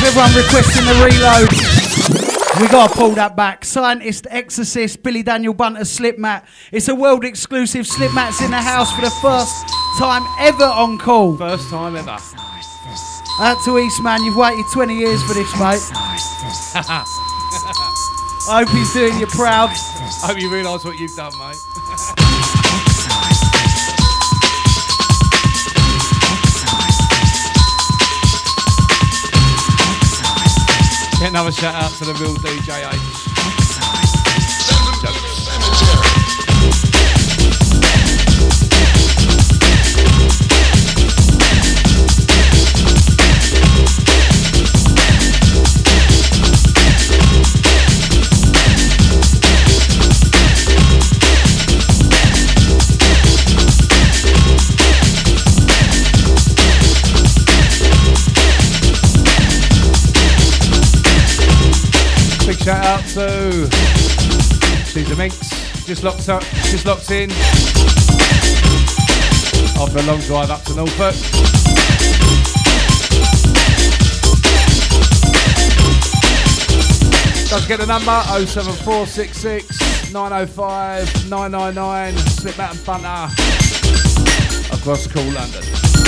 everyone requesting the reload. We gotta pull that back. Scientist, Exorcist, Billy Daniel Bunter, Slipmat. It's a world exclusive. Slipmat's in the house for the first time ever on call. First time ever. Out to Eastman, you've waited 20 years for this, mate. I hope he's doing you proud. I hope you realise what you've done, mate. Get another shout out to the real DJ H. Shout out to Caesar Minx, just locked in after a long drive up to Norfolk. Don't forget the number 07466 905 999. Slipmat and Bunter across cool London.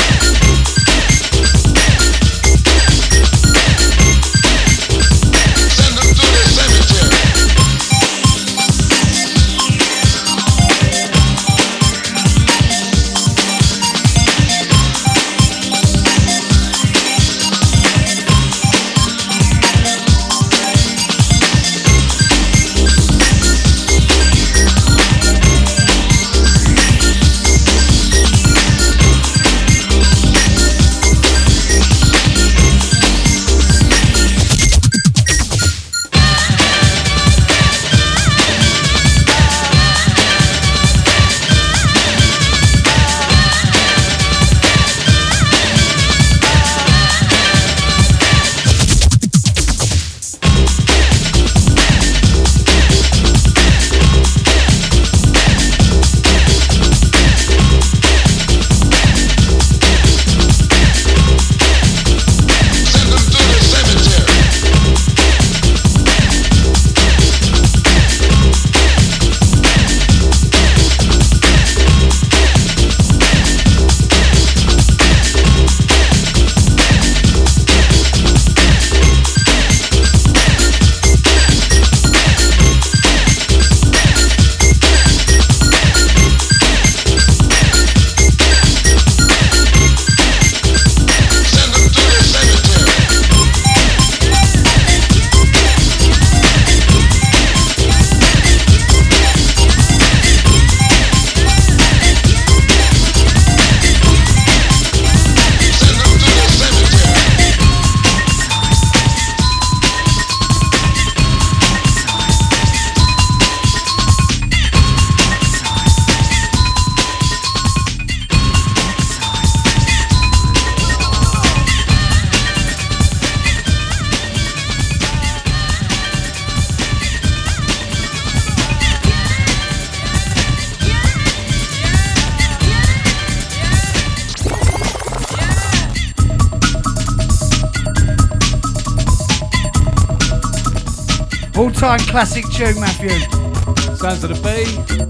All-time classic tune, Matthew. Sounds of the B.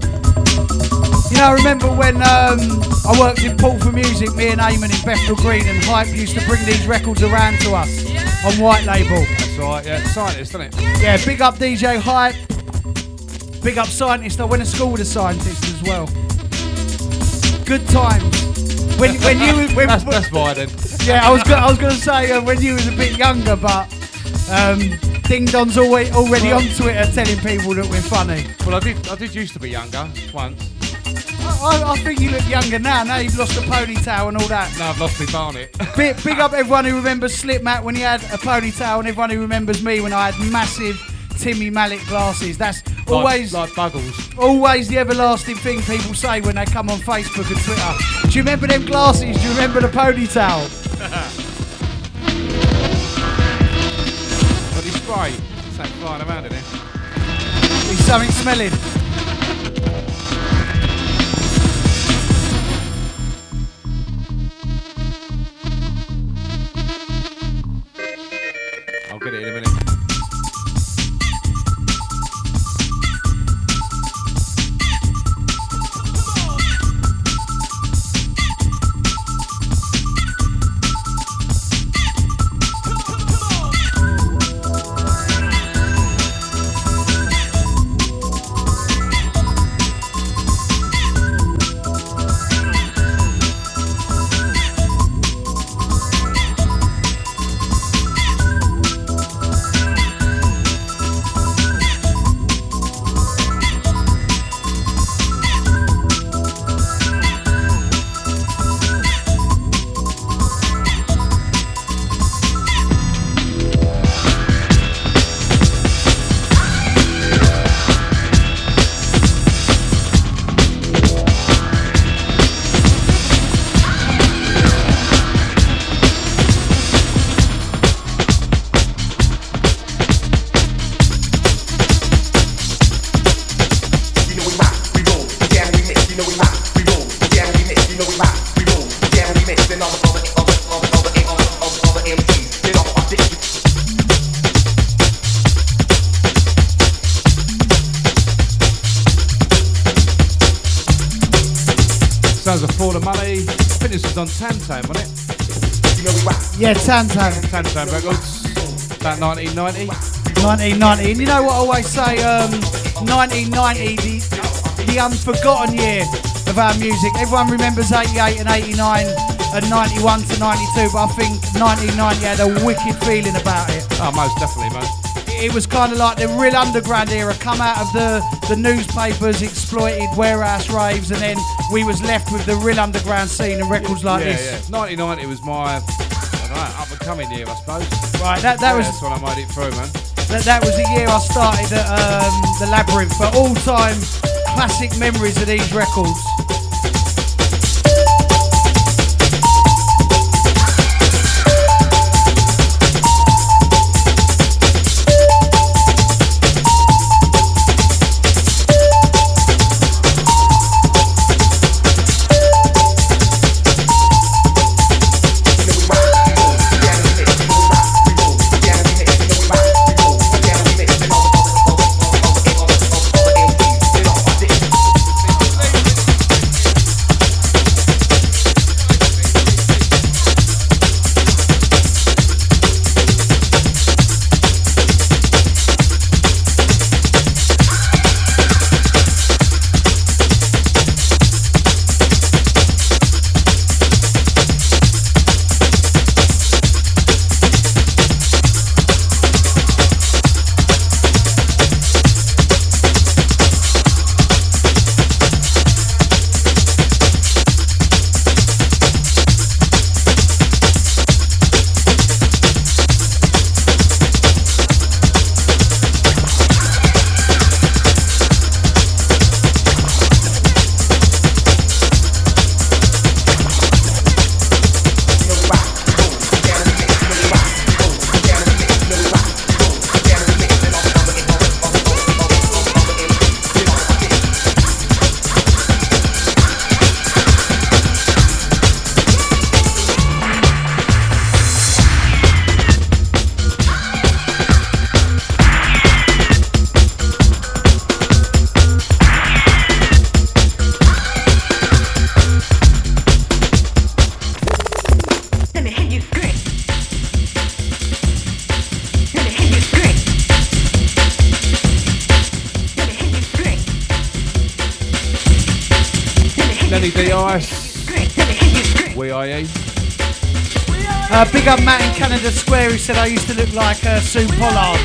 You know, I remember when I worked in Paul for Music, me and Eamon in Bethnal Green, and Hype used to bring these records around to us on White Label. That's right, yeah. Scientist, isn't it? Yeah, big up DJ Hype. Big up Scientist. I went to school with a scientist as well. Good times. When you that's why then. Yeah, I was going to say when you was a bit younger, but Ding Don's already on Twitter telling people that we're funny. Well, I did used to be younger once. I think you look younger now. Now you've lost the ponytail and all that. No, I've lost my barnet. Big up everyone who remembers Slipmat when he had a ponytail, and everyone who remembers me when I had massive Timmy Malik glasses. That's always like Buggles. Always the everlasting thing people say when they come on Facebook and Twitter. Do you remember them glasses? Do you remember the ponytail? Body spray. It's like flying around in it. There's something smelling. Sounds a fall of money. I think this was on Tantan, wasn't it? Yeah, Tantan. Tantan Records. About 1990. 1990. And you know what I always say, 1990, the unforgotten year of our music. Everyone remembers 88 and 89 and 91 to 92, but I think 1990 had a wicked feeling about it. Oh, most definitely, man. It was kind of like the real underground era, come out of the newspapers, exploited warehouse raves, and then we was left with the real underground scene and records like this. Yeah. 1990 was my up and coming year, I suppose. Right, that was that's when I made it through, man. That was the year I started at the Labyrinth. For all time classic memories of these records. Lenny D Ice. We IE. Big up Matt in Canada Square, who said I used to look like Sue Pollard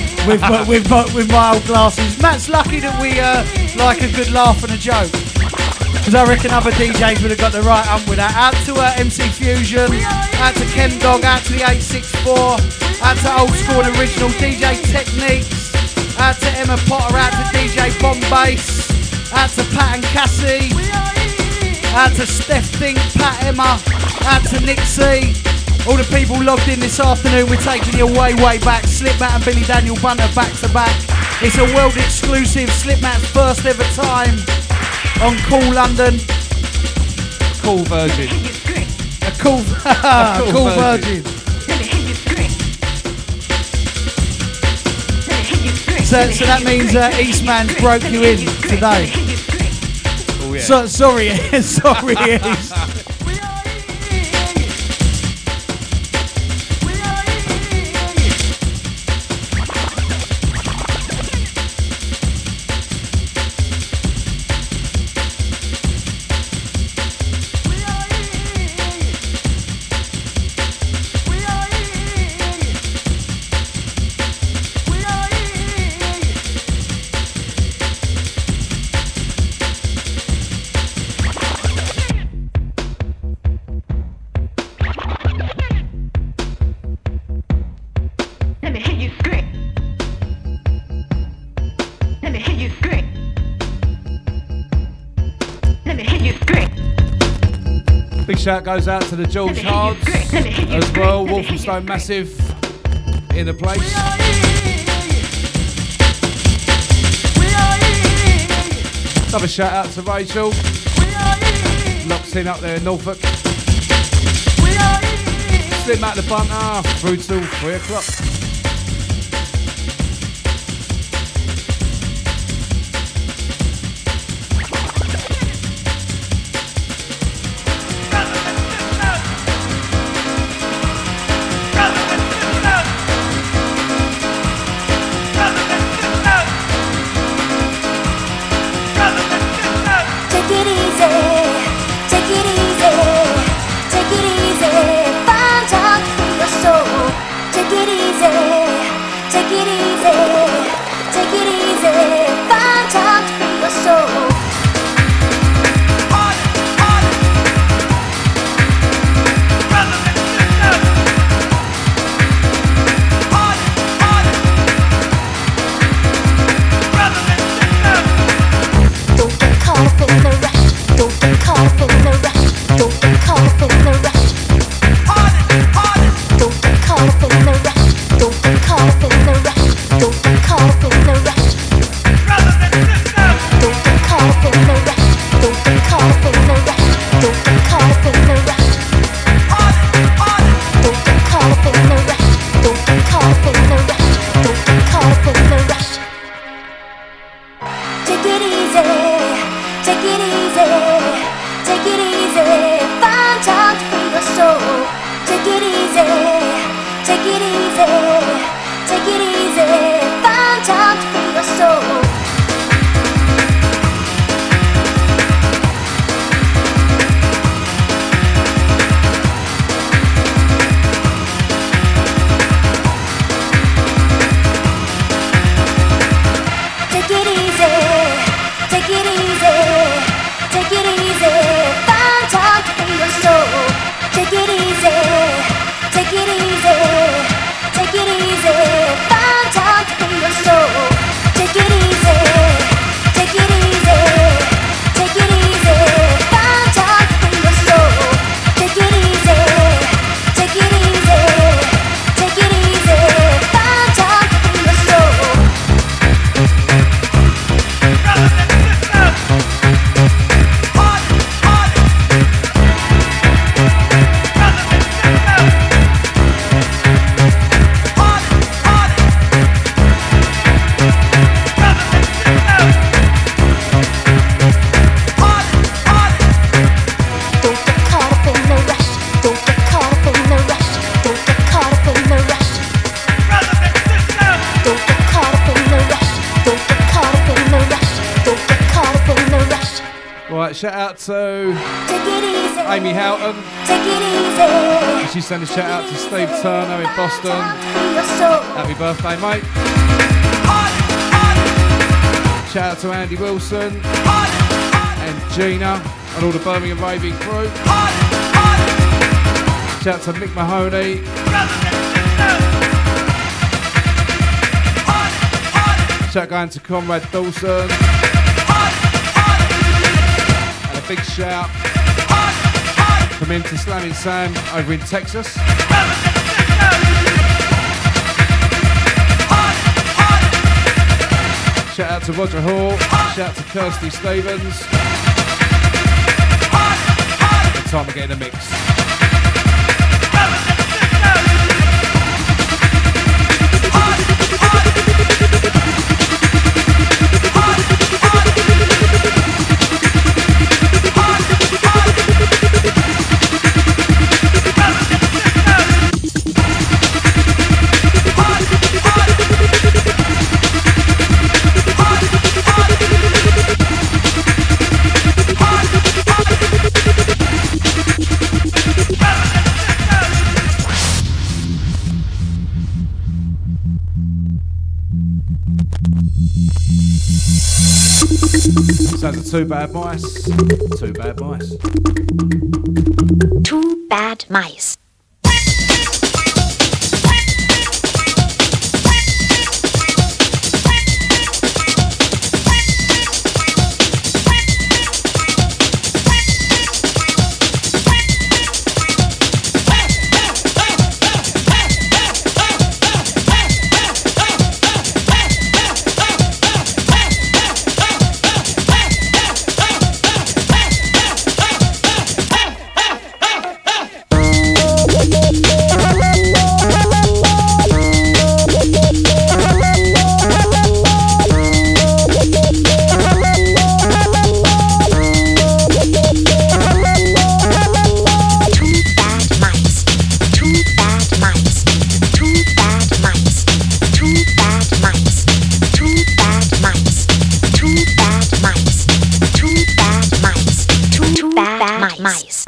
with my old glasses. Matt's lucky that we like a good laugh and a joke, because I reckon other DJs would have got the right with that. Out to MC Fusion, out to Ken Dog, out to the 864, out to Old School and Original, DJ Techniques, out to Emma Potter, out to DJ Bombass, out to Pat and Cassie, out to Steph Think, Pat Emma, out to Nick C. All the people logged in this afternoon, we're taking you way back. Slipmat and Billy Daniel Bunter back to back. It's a world exclusive, Slipmat's first ever time on Cool London. Cool Virgin. A cool Virgin. So that means Eastman's broke you in today. Oh, yeah. Sorry, sorry, East. Shout goes out to the George Hards as well. Walthamstow Massive in the place. Another shout out to Rachel. Locked in up there in Norfolk. Slim out the bunter through till 3 o'clock. Shout out to Amy Houghton. She sent a shout out to Steve Turner in Boston. Happy birthday, mate. Shout out to Andy Wilson and Gina and all the Birmingham raving crew. Shout out to Mick Mahoney. Shout out going to Conrad Dawson. Big shout from him to Slamming Sam over in Texas. Shout out to Roger Hall. Shout out to Kirsty Stevens. It's time to get in the mix. Sounds of Two Bad Mice. Two Bad Mice. Two Bad Mice.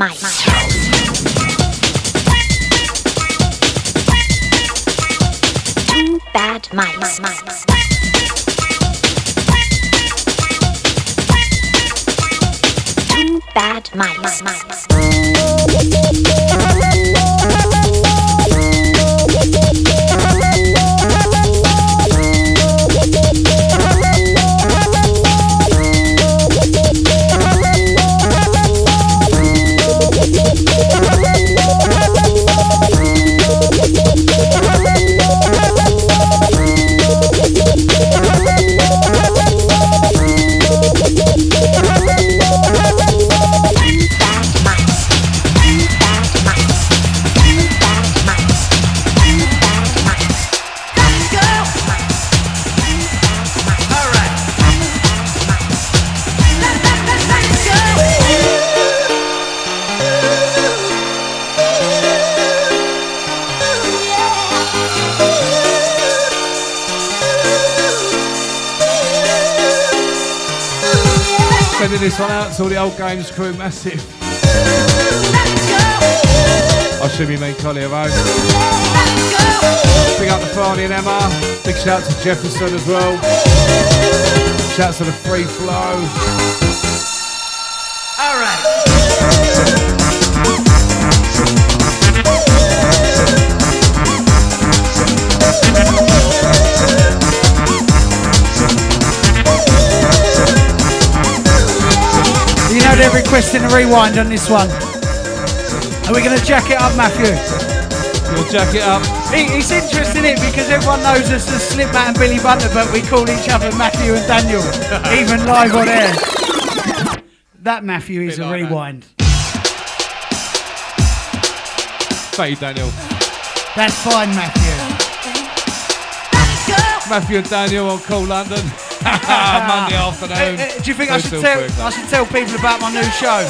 Two bad mice. Two bad mice. Sending this one out to all the old games crew, massive. I assume you mean Collier Road. Big up to Farney and Emma. Big shout to Jefferson as well. Shouts to the Free Flow. You know they're requesting a rewind on this one. Are we going to jack it up, Matthew? You'll jack it up. It's interesting, it, because everyone knows us as Slipmat and Billy Bunter, but we call each other Matthew and Daniel, even live on air. That, Matthew, is a rewind. Thank you, Daniel. That's fine, Matthew. Matthew and Daniel on Cool London. Monday afternoon. Do you think I should tell people about my new show?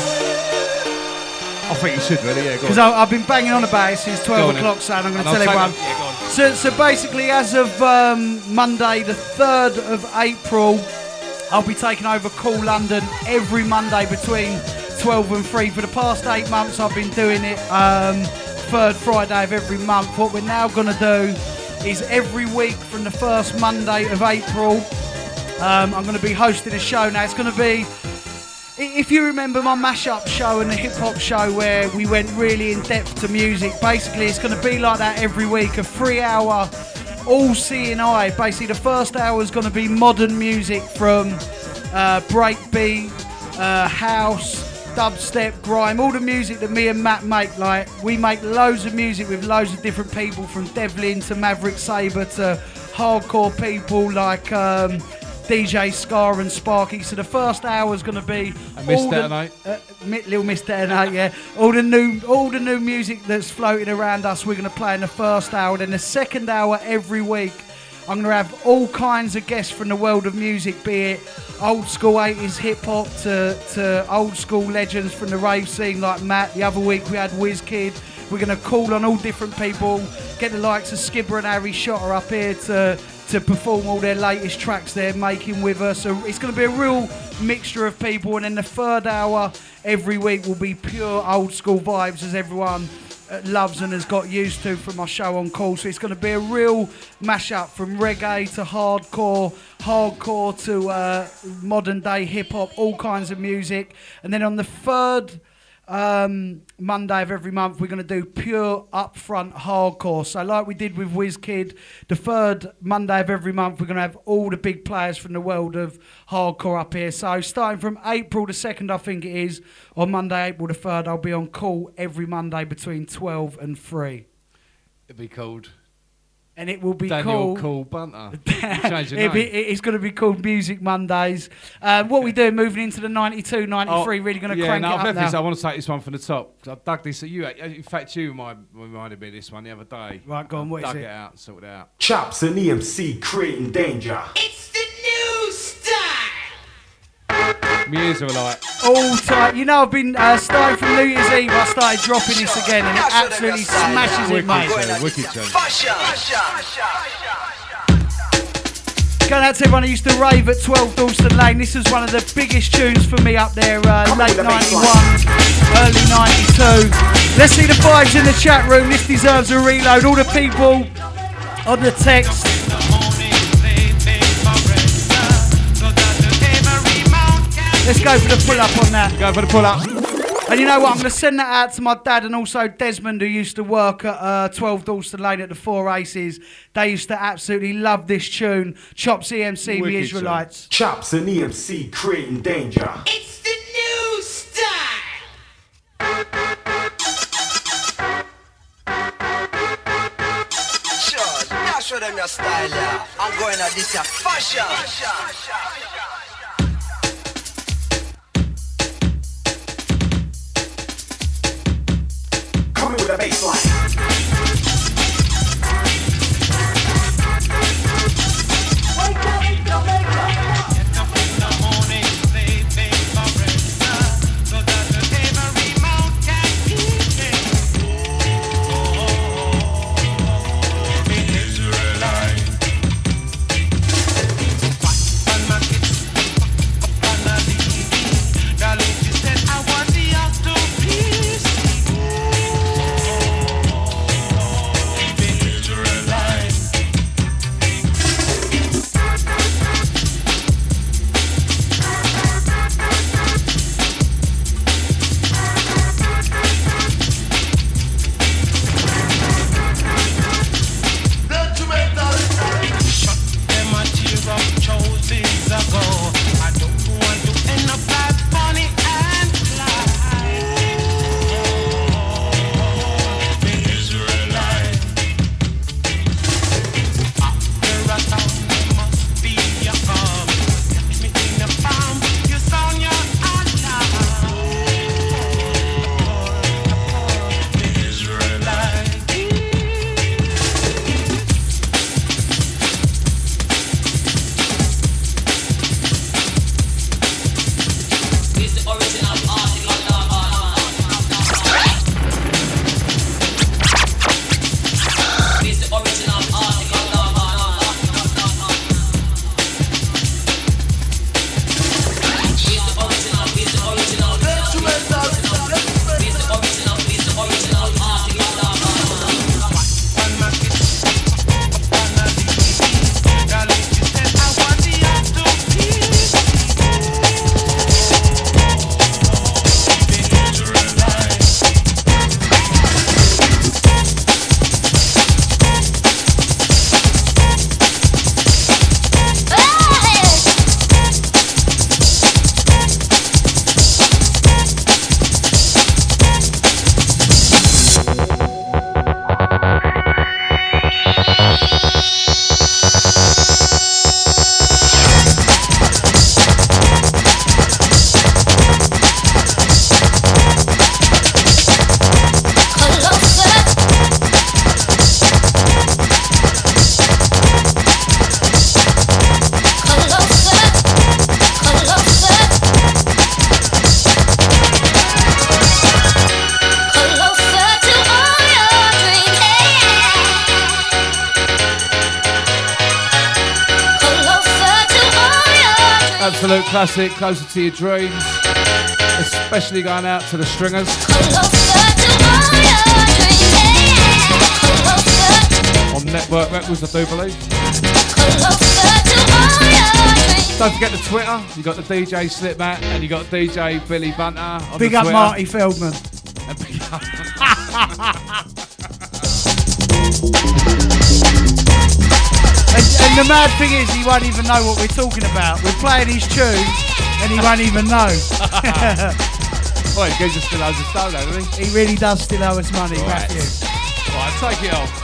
I think you should really, yeah, go on. Because I've been banging on about it since 12 o'clock, so I'm going to tell everyone. So basically, as of Monday, the 3rd of April, I'll be taking over Cool London every Monday between 12 and 3. For the past 8 months, I've been doing it third Friday of every month. What we're now going to do is every week from the first Monday of April, I'm going to be hosting a show. Now, it's going to be, if you remember my mashup show and the hip hop show where we went really in depth to music, basically it's going to be like that every week, a 3-hour all C&I. Basically the first hour is going to be modern music from breakbeat, house, dubstep, grime, all the music that me and Matt make. Like, we make loads of music with loads of different people, from Devlin to Maverick Sabre to hardcore people like DJ Scar and Sparky. So the first hour is going to be Miss Detonate. Little Miss Detonate, yeah. All the new music that's floating around us, we're going to play in the first hour. Then the second hour every week, I'm going to have all kinds of guests from the world of music, be it old school 80s hip hop to old school legends from the rave scene like Matt. The other week we had WizKid. We're going to call on all different people, get the likes of Skibber and Harry Shotter up here to perform all their latest tracks they're making with us. So it's going to be a real mixture of people. And then the third hour every week will be pure old school vibes, as everyone loves and has got used to from my show on Call. So it's going to be a real mashup from reggae to hardcore to modern day hip hop, all kinds of music. And then on the third Monday of every month, we're going to do pure upfront hardcore. So like we did with WizKid, the third Monday of every month, we're going to have all the big players from the world of hardcore up here. So starting from April the 2nd, I think it is, on Monday, April the 3rd, I'll be on Call every Monday between 12 and 3. It'll be called... And it will be Daniel called... Cool Bunter. Change the name. It's going to be called Music Mondays. What we do, moving into the 92, 93, really going to crank it up now. I want to take this one from the top. I dug this. In fact, you reminded me of this one the other day. Right, go on, what is dug it? it out, sorted it out. Chops and EMC creating danger. It's the new style. My ears are like... All tight. You know, I've been starting from New Year's Eve, I started dropping this again, and it absolutely smashes it, mate. Wicked tune. Going out to everyone who used to rave at 12 Dalston Lane. This was one of the biggest tunes for me up there, late 91. early 92. Let's see the vibes in the chat room. This deserves a reload. All the people on the text. Let's go for the pull-up on that. Go for the pull-up. And you know what? I'm going to send that out to my dad and also Desmond, who used to work at 12 Dalston Lane at the Four Aces. They used to absolutely love this tune. Chops EMC, Wicked the Israelites. song. Chops and EMC creating danger. It's the new style. Sure, now show them your style, yeah. I'm going at this your fashion. Coming with a baseline. Absolute classic, Closer to Your Dreams. Especially going out to the stringers. On Network Records, I do believe. Don't forget the Twitter. You got the DJ Slipmat and you got DJ Billy Bunter on Big the up Twitter. Marty Feldman. And big up. And the mad thing is, he won't even know what we're talking about. We're playing his tune, and he won't even know. Well, he gives us still owes us dough, doesn't he? He really does still owe us money, Right. Matthew. Right, take it off.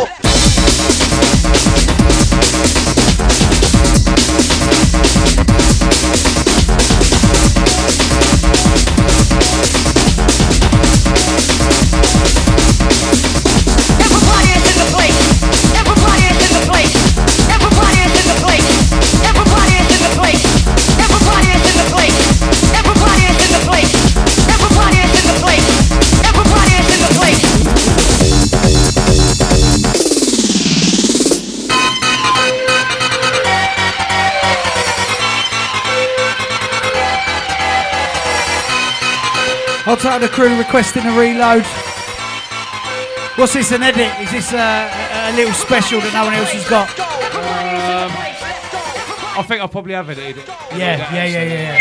I'll take the crew requesting a reload. What's this, an edit? Is this a little special that no one else has got? I think I probably have edited it. Yeah.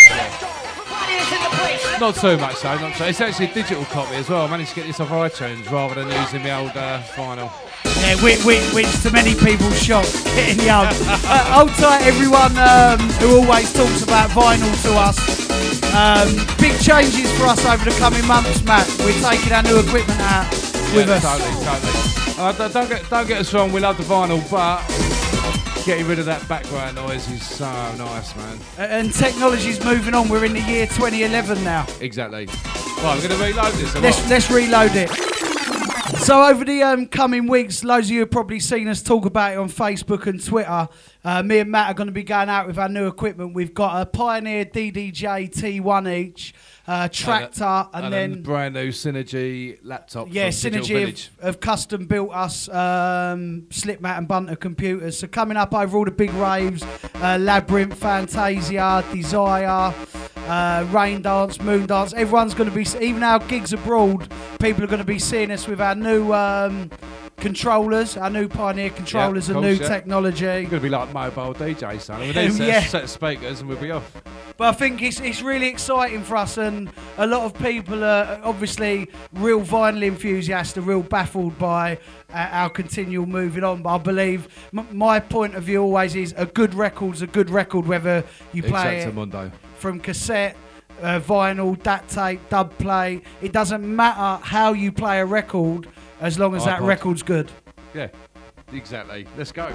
Not too much though, not too. It's actually a digital copy as well. I managed to get this off iTunes rather than using the old vinyl. Yeah, which to many people's shock, getting young. Hold tight everyone who always talks about vinyl to us. Big changes for us over the coming months, Matt. We're taking our new equipment out with us. Totally. Don't get us wrong, we love the vinyl, but getting rid of that background noise is so nice, man. And technology's moving on. We're in the year 2011 now. Exactly. Right, we're going to reload this. Let's reload it. So over the coming weeks, loads of you have probably seen us talk about it on Facebook and Twitter. Me and Matt are going to be going out with our new equipment. We've got a Pioneer DDJ T1 each, tractor, and then brand new Synergy laptop. Yeah, from Digital Synergy Village. have custom built us Slipmat and Bunter computers. So coming up over all the big raves, Labyrinth, Fantasia, Desire, Rain Dance, Moon Dance. Everyone's going to be, even our gigs abroad, people are going to be seeing us with our new controllers, our new Pioneer controllers and new technology. It's going to be like mobile DJ, son. We need a set of speakers and we'll be off. But I think it's really exciting for us, and a lot of people are obviously real vinyl enthusiasts, are real baffled by our continual moving on. But I believe my point of view always is a good record's a good record, whether you play it from cassette, vinyl, DAT tape, dub play. It doesn't matter how you play a record as long as that record's good. Yeah, exactly. Let's go.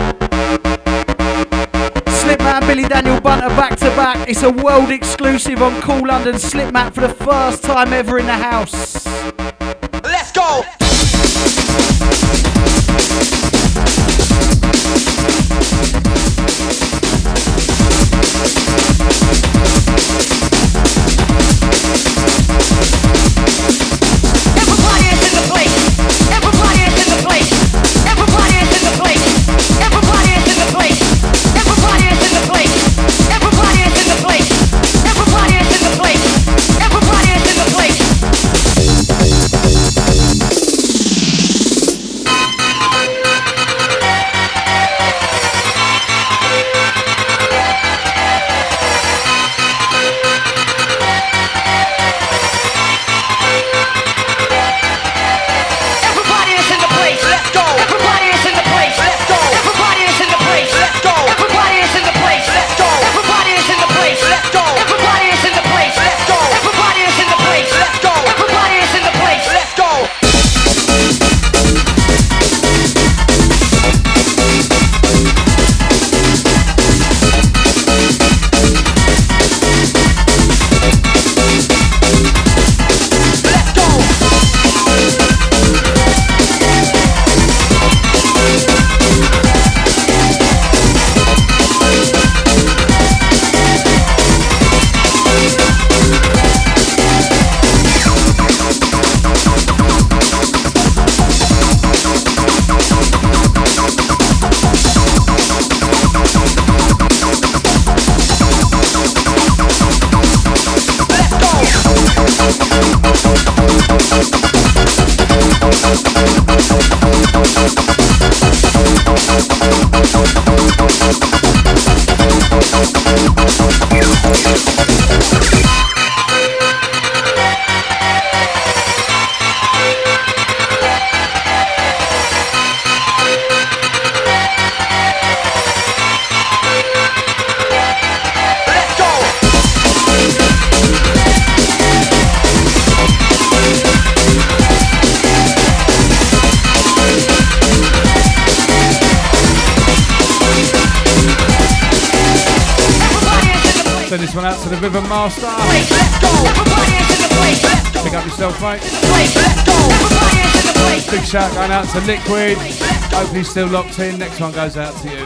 Slipmat and Billy Daniel Bunter back to back. It's a world exclusive on Cool London. Slipmat for the first time ever in the house. Let's go! Everybody is in the place. Send this one out to the Rhythm Master. Pick up yourself, mate. Big shout going out to Liquid. Hope he's still locked in. Next one goes out to you.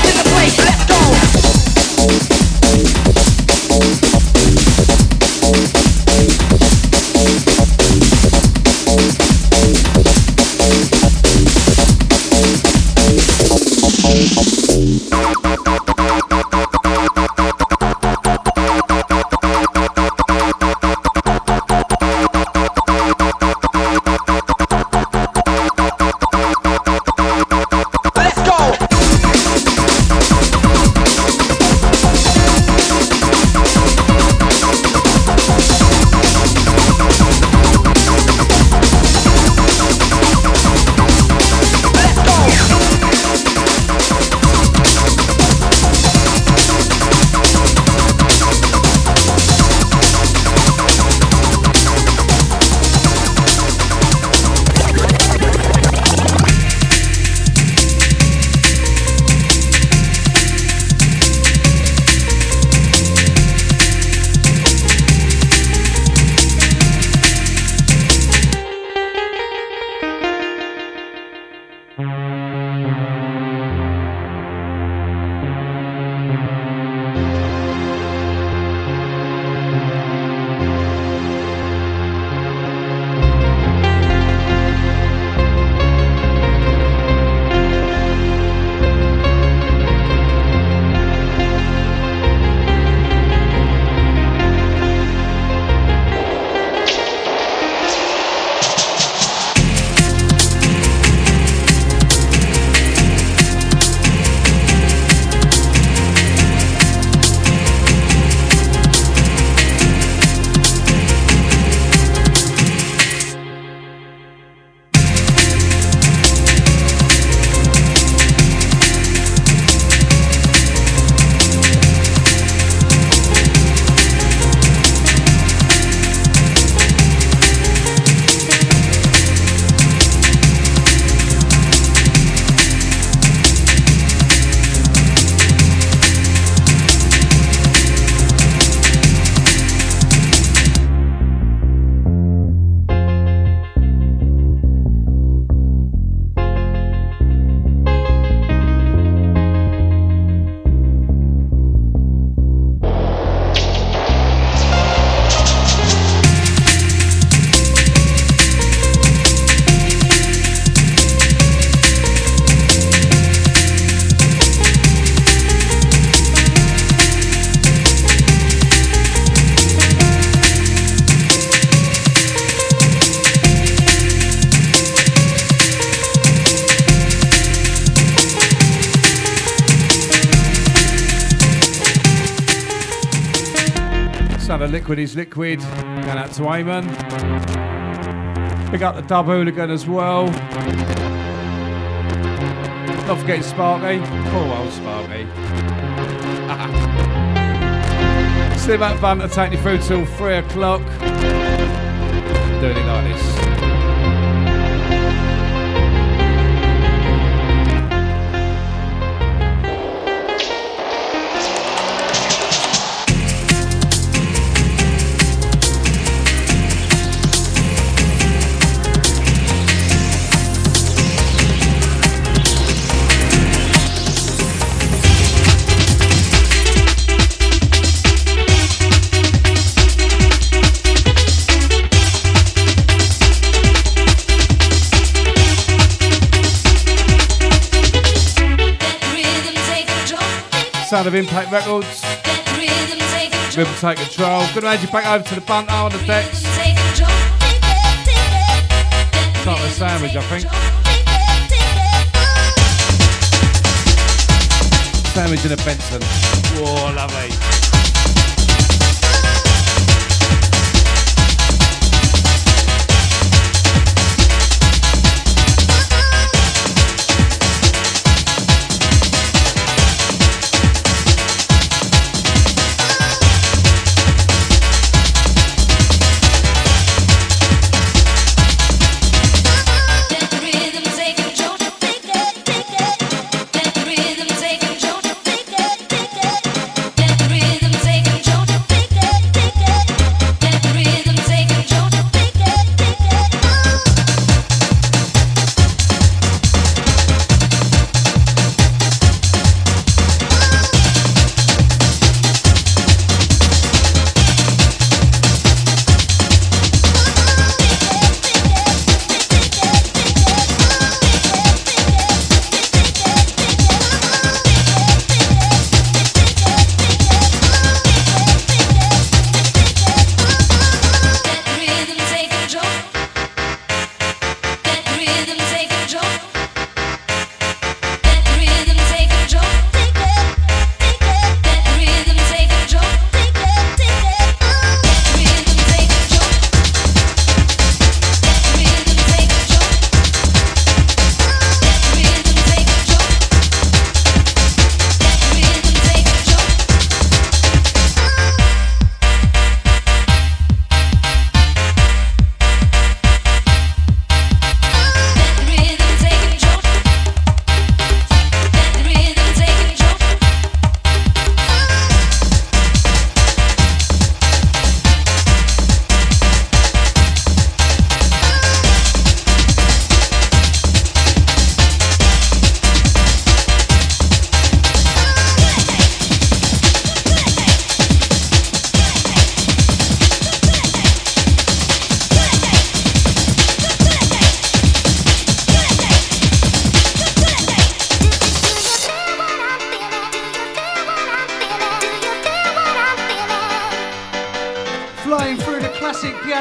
Liquid is Liquid. Going out to Eamon. Pick up the Dub Hooligan as well. Not forgetting Sparky. Poor old Sparky. See that fun to take you through till 3 o'clock. Doing it like this. Sound of Impact Records. Rhythm Take Control. Gonna hand you back over to the bunter on the decks. Start the sandwich, I think. Sandwich in a Benson. Whoa, lovely.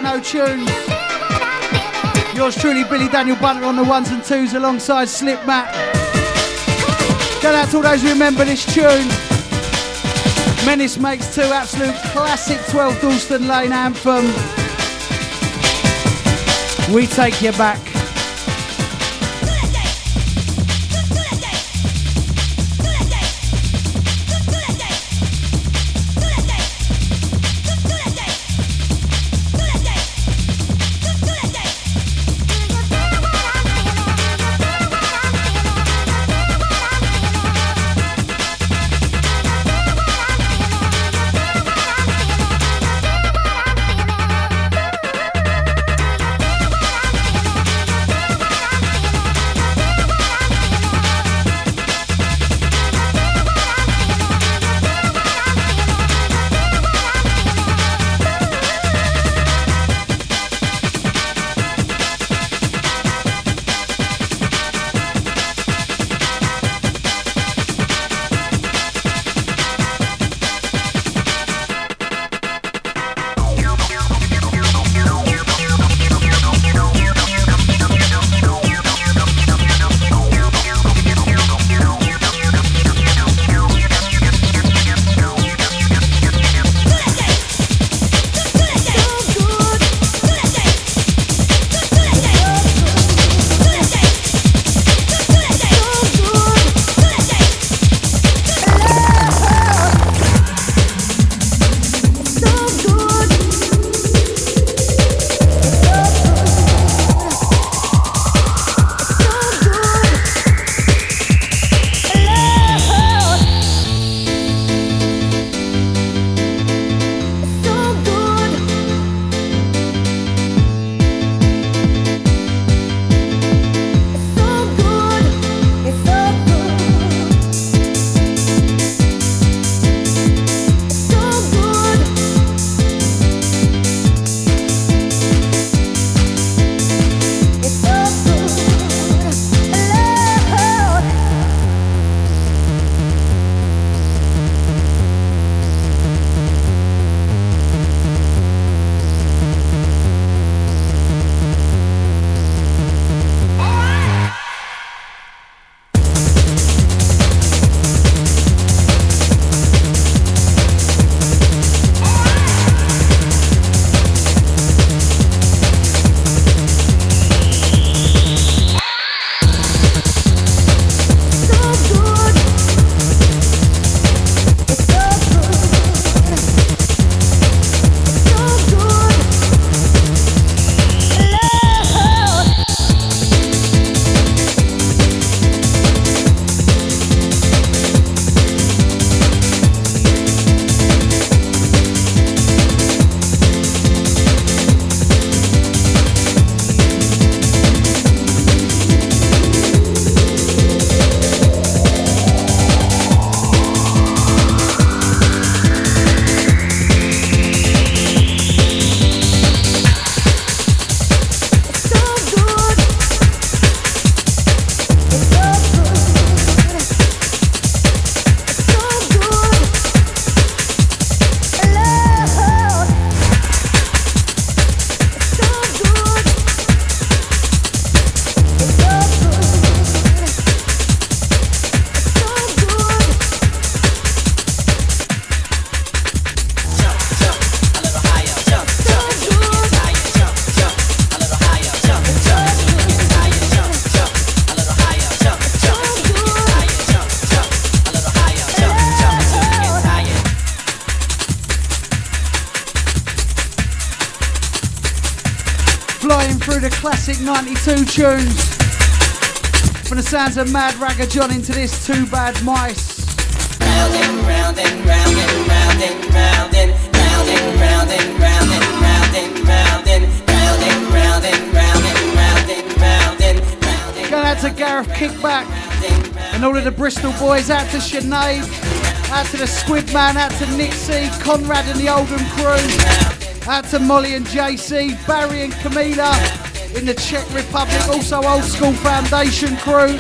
piano tunes. Yours truly, Billy Daniel Bunter on the ones and twos alongside Slip Matt. Going out to all those who remember this tune. Menace Makes Two, absolute classic 12 Dalston Lane anthem. We take you back. The classic 92 tunes. From the sounds of Mad Ragga John into this Too Bad Mice. Round and round and round and round and round and round and round and round and round and round and round and round and round and round and round and round and. Going out to Gareth Kickback and all of the Bristol boys. Out to Sinead, out to the Squid Man, out to Nitsy, Conrad and the Oldham crew. Out to Molly and JC, Barry and Camila in the Czech Republic, also Old School Foundation crew.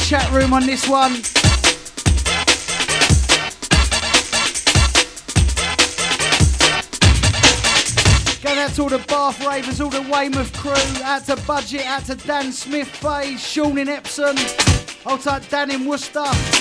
chat room on this one. Going out to all the Bath Ravers, all the Weymouth crew, out to Budget, out to Dan Smith, Faye, Sean in Epsom, hold tight Dan in Worcester.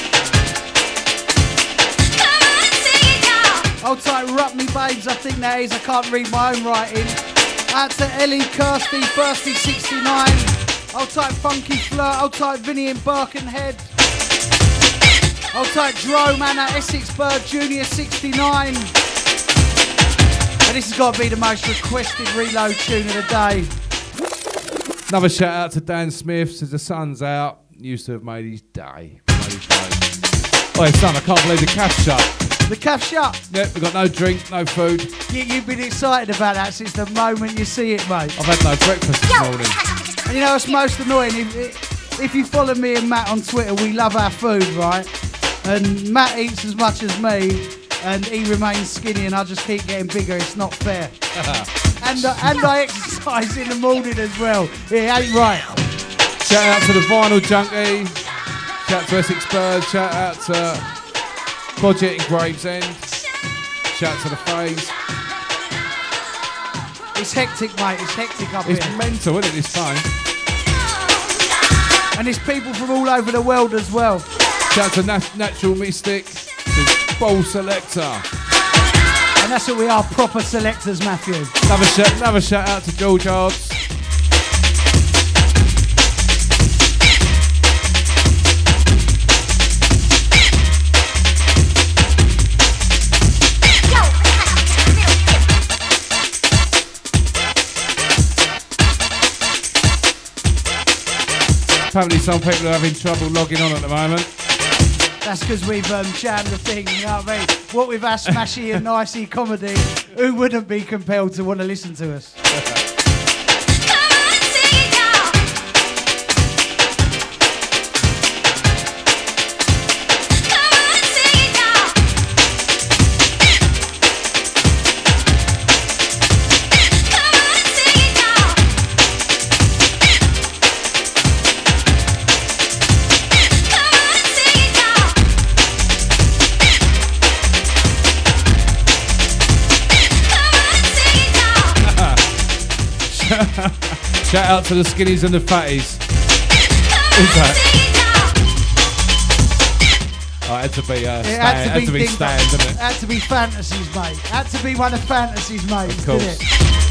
Hold tight Rupney Babes, I think that is, I can't read my own writing. Out to Ellie, Kirsty, Thirsty 69. Hold tight Funky Flirt, hold tight Vinny in Birkenhead. Hold tight Drome, Anna, Essex Bird, Junior 69. And this has got to be the most requested reload tune of the day. Another shout out to Dan Smith, says the sun's out. Used to have made his day. Oh, son, I can't believe the cafe shut. The cafe shut? Yep, we've got no drink, no food. You've been excited about that since the moment you see it, mate. I've had no breakfast this morning. And you know what's most annoying? If you follow me and Matt on Twitter, we love our food, right? And Matt eats as much as me, and he remains skinny, and I just keep getting bigger. It's not fair. and I exercise in the morning as well. It ain't right. Shout out to the Vinyl Junkie. Shout out to Essex Bird. Shout out to Budget in Gravesend. Shout out to the Phase. It's hectic, mate. It's hectic up It's here. mental, isn't it, this time? And there's people from all over the world as well. Shout out to Natural Mystic. To Ball Selector. And that's what we are, proper selectors, Matthew. Another shout out to George Hards. Apparently some people are having trouble logging on at the moment. That's because we've jammed the thing, you know what I mean? What with our smashy and nicey comedy, who wouldn't be compelled to want to listen to us? Shout out to the skinnies and the fatties. Who's that? Oh, it had to be Stan, didn't it? It had to be Fantasies, mate. Had to be one of Fantasies, mate. Of course. Didn't it?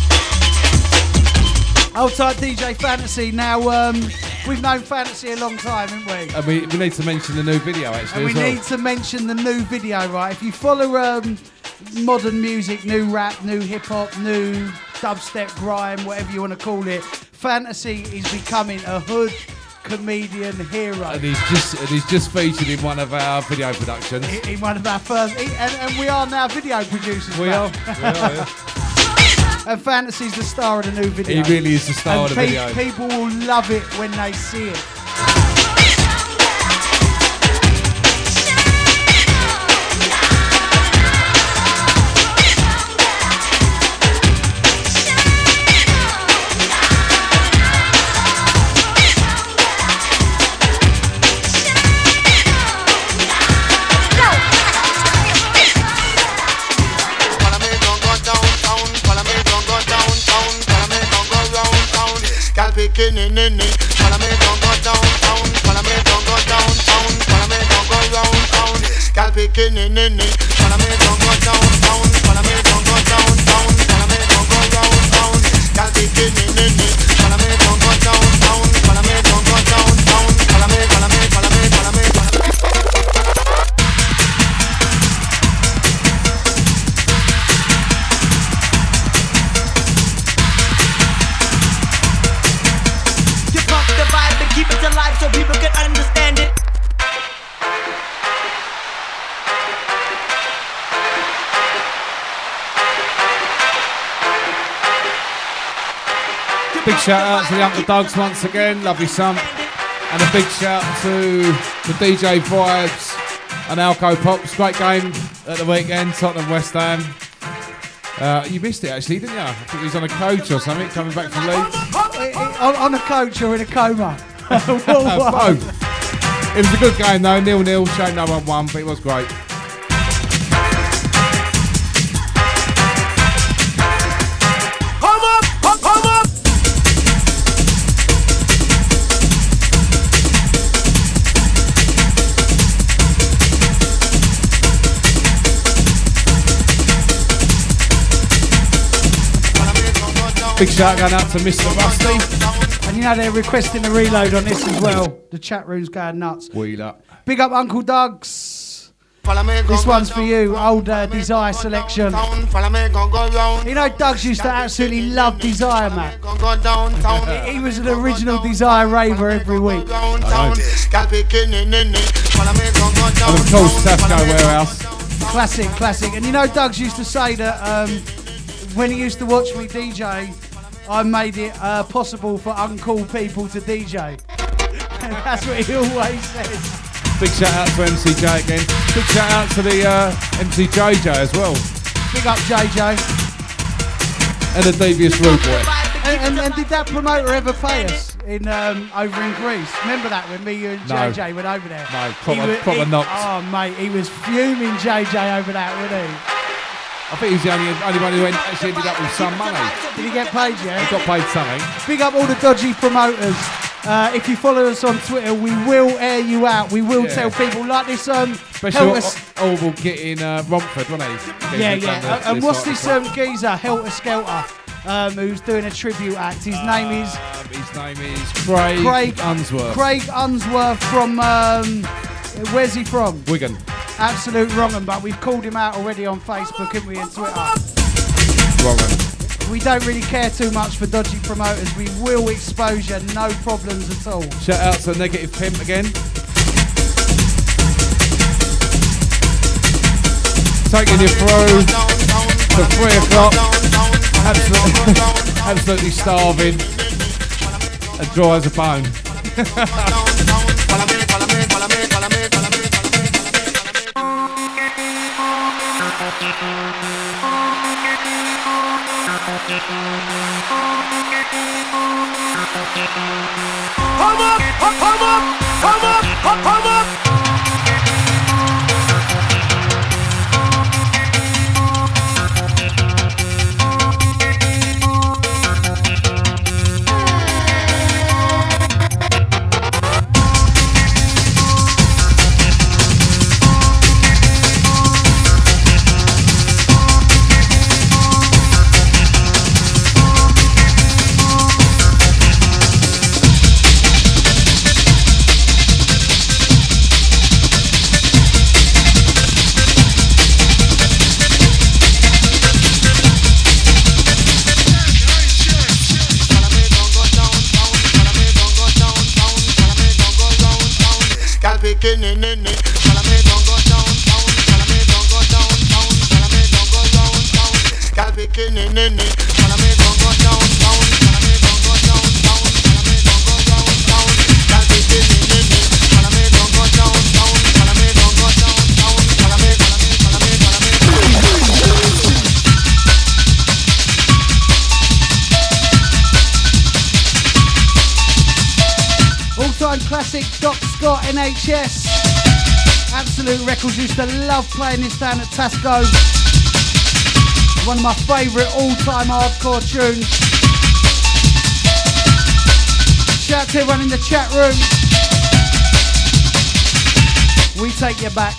Hold tight, DJ Fantasy. Now, we've known Fantasy a long time, haven't we? And we need to mention the new video, actually, And we as well. need to mention the new video, right? If you follow modern music, new rap, new hip-hop, new dubstep, grime, whatever you want to call it, Fantasy is becoming a hood comedian hero. And he's just featured in one of our video productions. In one of our first, and we are now video producers. We are, yeah. And Fantasy's the star of the new video. He really is the star of the video. People will love it when they see it. Nini, follow me, don't go downtown. Follow me, don't go downtown. Follow me, don't go round. Gal picking nini, follow me, don't go downtown. Follow me, don't go downtown. Follow me, don't go round. Gal picking nini, follow me, don't go downtown. Follow me, don't go downtown. Follow me, follow me, follow me, follow me. Keep it alive so people can understand it. Big shout out to the Uncle Dogs once again, lovely son. And a big shout to the DJ Vibes and Alco Pops. Great game at the weekend, Tottenham West Ham. You missed it actually, didn't you? I think he was on a coach or something, coming back from Leeds. On a coach or in a coma? Both. It was a good game though, 0-0, shame no one won, but it was great. Big shout going out to Mr. Rusty. And you know they're requesting a reload on this as well. The chat room's going nuts. Wheeler. Big up Uncle Doug's. This one's for you, old Desire selection. You know Doug's used to absolutely love Desire, man. He was an original Desire raver every week. And of course, Tasco Warehouse. Classic. And you know Doug's used to say that when he used to watch me DJ, I made it possible for uncool people to DJ. That's what he always says. Big shout out to MCJ again. Big shout out to the MCJJ as well. Big up JJ. And the Devious Rude Boy. And did that promoter ever pay us in over in Greece? Remember that when me, you and JJ went over there? No, proper knocks. Oh mate, he was fuming JJ over that, wasn't he? I think he's the only one who actually ended up with some money. Did he get paid, yeah? He got paid something. Big up all the dodgy promoters. If you follow us on Twitter, we will air you out. We will tell people like this. Special Orville getting Romford, wasn't he? Yeah. And what's this geezer, Helter Skelter, who's doing a tribute act? His name is Craig Unsworth. Craig Unsworth from, where's he from? Wigan. Absolute wrong'un, but we've called him out already on Facebook, haven't we, and Twitter? Wrong'un. We don't really care too much for dodgy promoters. We will expose you, no problems at all. Shout out to Negative Pimp again. Taking you through to 3 o'clock. Absolutely starving. And dry as a bone. Come up. Classic Doc Scott NHS. Absolute Records used to love playing this down at Tasco. One of my favourite all-time hardcore tunes. Shout out to everyone in the chat room. We take you back.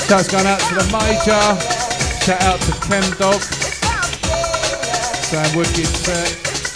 Shouts going out to the Major. Shout out to Chem Dog. Saying wicked set.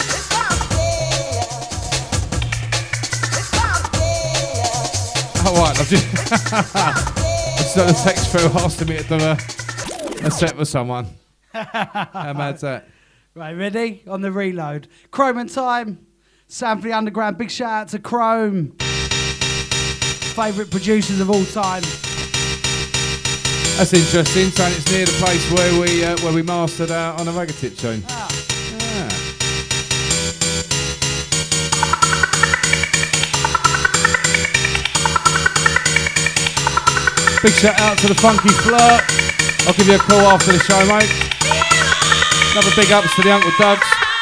Alright, I've just got a text through asking me to do a set for someone. How mad's that? Right, ready? On the reload. Chrome and Time. Sound for the Underground. Big shout out to Chrome. Favourite producers of all time. That's interesting. So it's near the place where we mastered out on a Raggatip tune. Ah. Big shout out to the Funky Flirt. I'll give you a call after the show, mate. Another big ups to the Uncle Duds.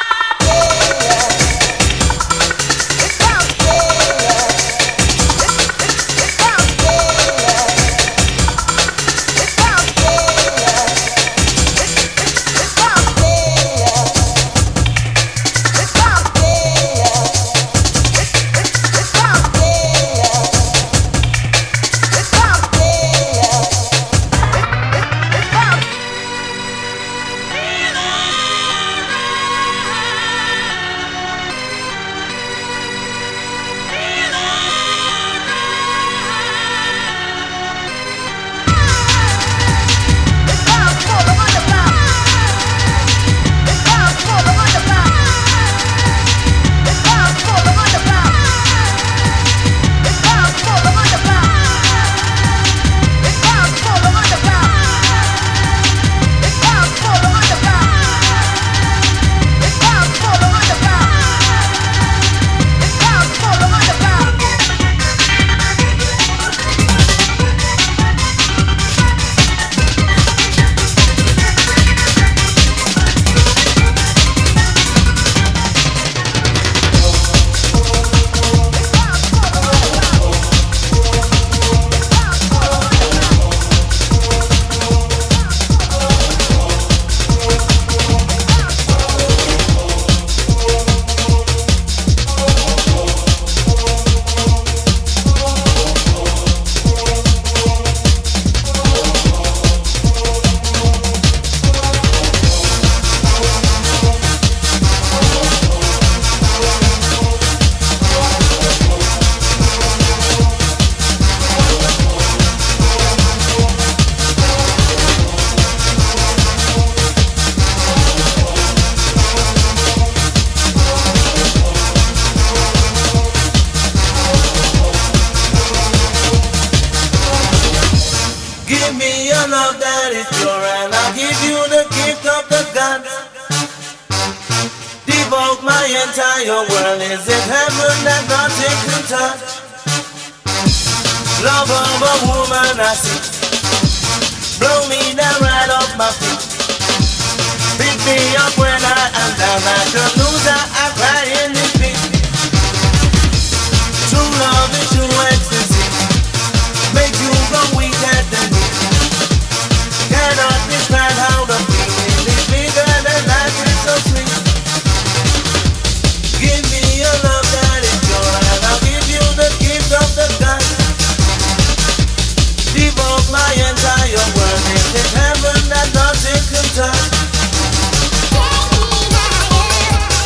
entire world is in heaven that nothing can touch. Love of a woman I see, blow me down right off my feet. Pick me up when I am down like a loser, I cry in defeat. True love is true ecstasy, make you go weak at the knee. Cannot describe how the feeling is bigger than life is so sweet. Give me your love that is pure, and I'll give you the gift of the God. Devote my entire world into heaven that nothing can touch.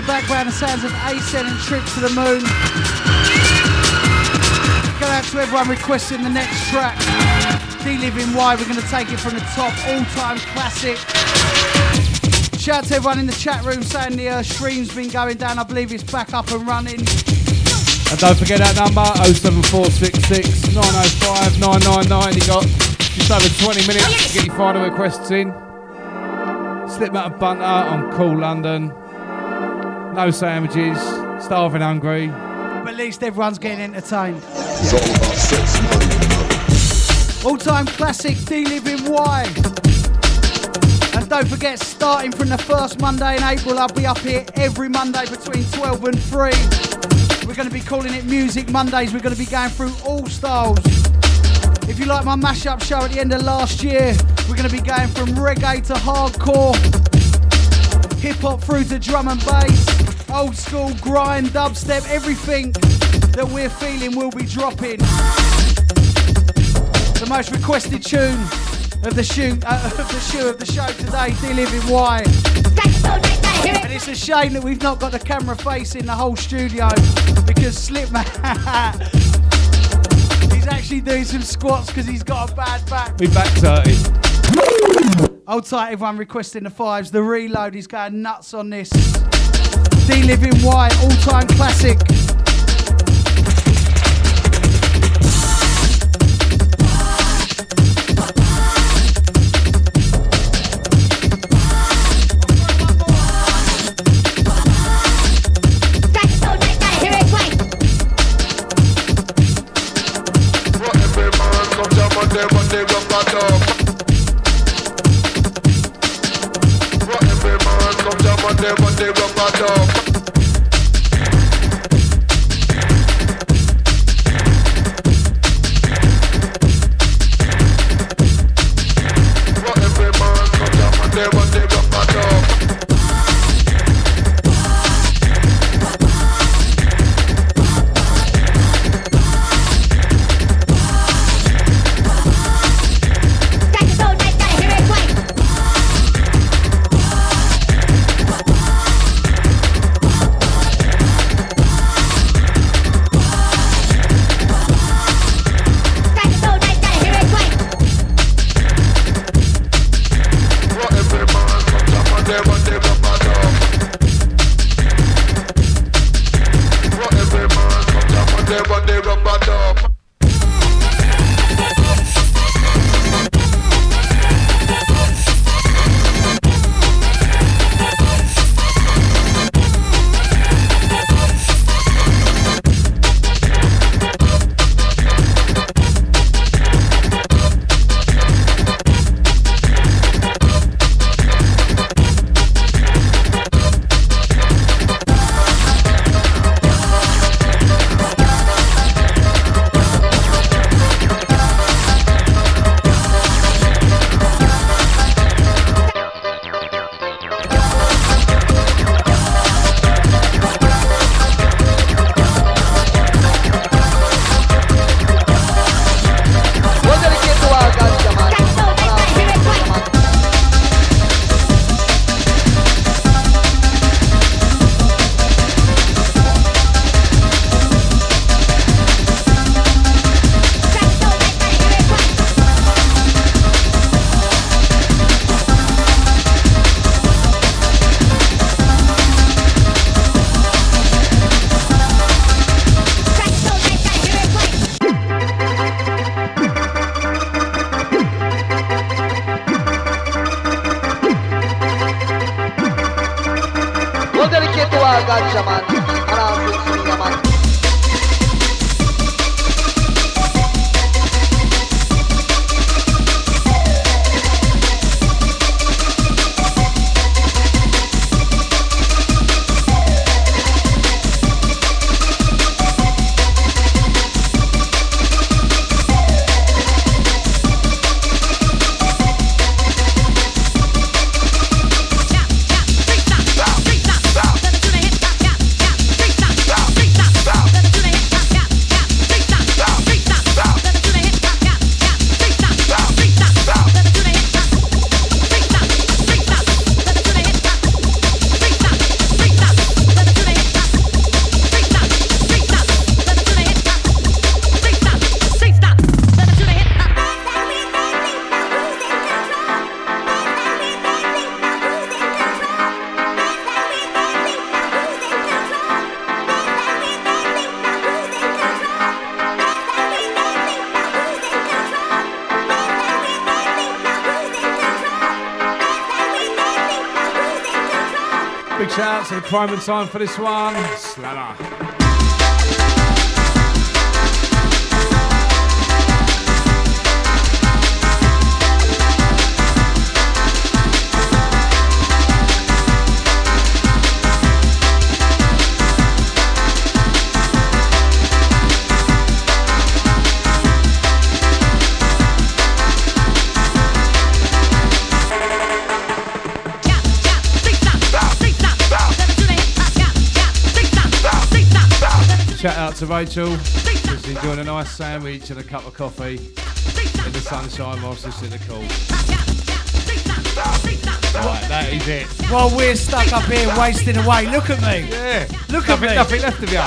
background, the sounds of Ascent and Trip to the Moon. Go out to everyone requesting the next track. D-Living Y, we're going to take it from the top, all-time classic. Shout out to everyone in the chat room saying the stream's been going down. I believe it's back up and running. And don't forget that number, 07466 905 999. You got just over 20 minutes to get your final requests in. Slipmat and Bunter on Cool London. No sandwiches, starving hungry. But at least everyone's getting entertained. It's all about sex, money, and love. All-time classic, D-Living Y. And don't forget, starting from the first Monday in April, I'll be up here every Monday between 12 and 3. We're going to be calling it Music Mondays. We're going to be going through all styles. If you like my mashup show at the end of last year, we're going to be going from reggae to hardcore, hip-hop through to drum and bass, old school, grind, dubstep, everything that we're feeling will be dropping. The most requested tune of the show today, D-Living Y. And it's a shame that we've not got the camera facing the whole studio because Slipmat he's actually doing some squats because he's got a bad back. We back 30. Hold tight, everyone requesting the fives. The Reload is going nuts on this. D-Living Y, all-time classic. Freestyle. Big shout out to the prime and time for this one. Slammer. Shout out to Rachel, who's enjoying a nice sandwich and a cup of coffee in the sunshine whilst it's in the cool. Right, that is it. While we're stuck up here wasting away, look at me. Yeah. Look at me. Nothing left of you.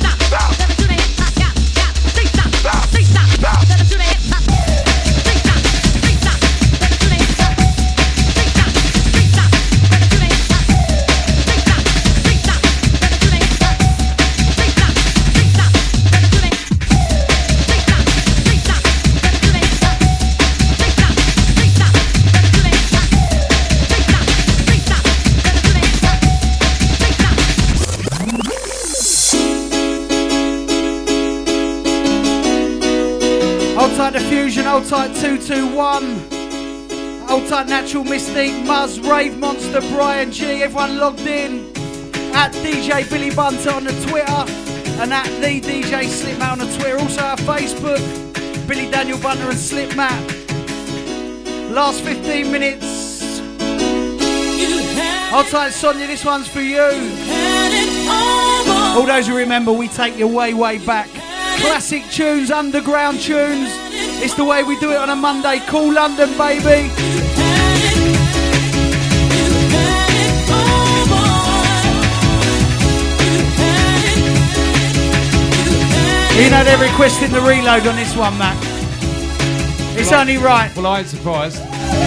The Fusion, Old Tight 221, Old Tight Natural Mystique, Muzz, Rave Monster, Brian G, everyone logged in at DJ Billy Bunter on the Twitter and at the DJ Slipmat on the Twitter, also our Facebook, Billy Daniel Bunter and Slipmat. Last 15 minutes. Old Tight Sonia, this one's for you. All those who remember, we take you way, way back. Classic tunes, underground tunes. It's the way we do it on a Monday. Cool London, baby. You know they're requesting the reload on this one, Mac. It's only right. Well, I ain't surprised.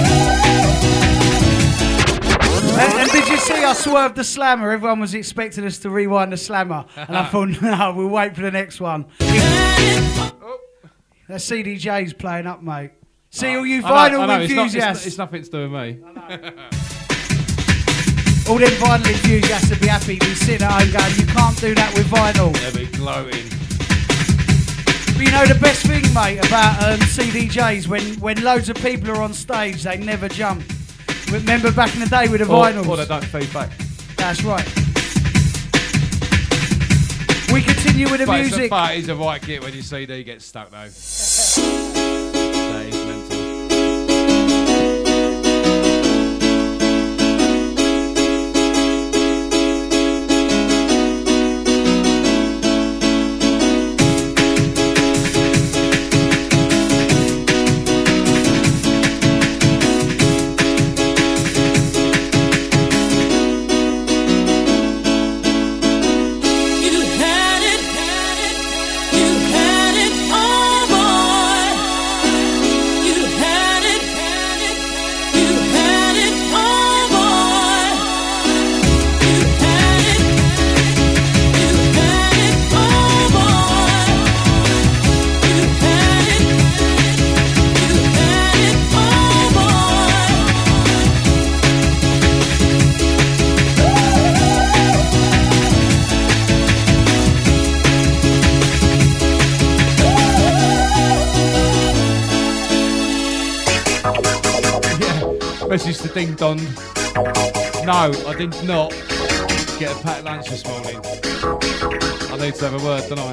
And did you see I swerved the slammer? Everyone was expecting us to rewind the slammer. And I thought, no, we'll wait for the next one. That CDJ's playing up, mate. See all you vinyl enthusiasts. It's nothing to do with me. All them vinyl enthusiasts would be happy to be sitting at home going, you can't do that with vinyl. They'll be gloating. But you know the best thing, mate, about CDJs, when loads of people are on stage, they never jump. Remember back in the day with the vinyls? Or they don't feed back. That's right. We continue with the music. But it's a right kit when your CD gets stuck, though. That is mental. Message to Ding Dong. No, I did not get a packed lunch this morning. I need to have a word, don't I?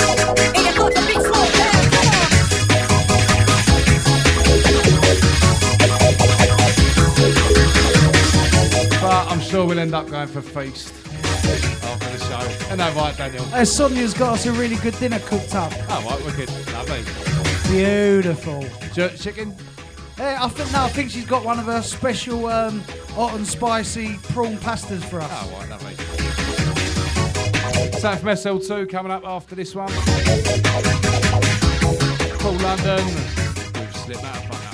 But I'm sure we'll end up going for a feast after the show. And that right, Daniel? Sonia's got us a really good dinner cooked up. Oh, right, wicked. Lovely. Beautiful. Jerk chicken? I think she's got one of her special hot and spicy prawn pastas for us. Oh, right, lovely. Something from SL2 coming up after this one. Cool London. We've slipped out of fun.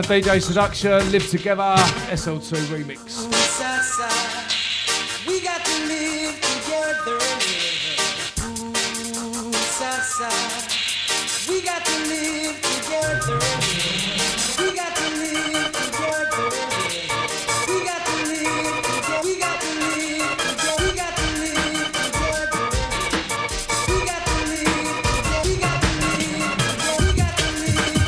DJ Seduction, Live Together, SL2 remix. We got to live together. Ooh, sa-sa. We got to live together. We got to live together. We got to live together. We got to live together. We got to live together. We got to live together. We got to live together. We got to live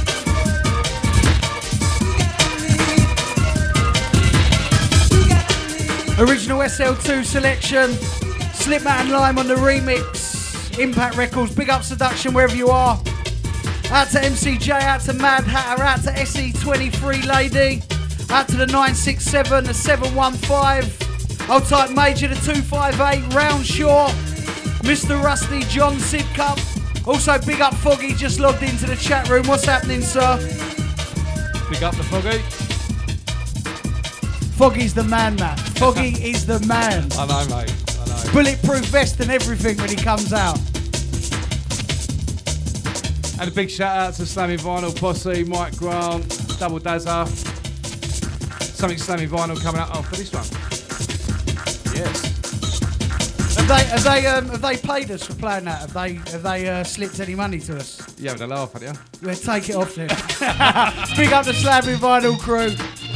together. Original SL2 selection, Slipmat and Lime on the remix, Impact Records, big up Seduction wherever you are. Out to MCJ, out to Mad Hatter, out to SE23 Lady, out to the 967, the 715, I'll type Major, the 258, Roundshaw, Mr. Rusty, John Sidcup. Also big up Foggy, just logged into the chat room. What's happening, sir? Big up the Foggy. Foggy's the man, Matt. Foggy is the man. I know, mate. I know. Bulletproof vest and everything when he comes out. And a big shout out to Slammy Vinyl Posse, Mike Grant, Double Dazza. Something Slammy Vinyl coming up after this one. Yes. Have they paid us for playing that? Have they slipped any money to us? You having a laugh at you? We'll take it off then. Big up the Slammy Vinyl crew.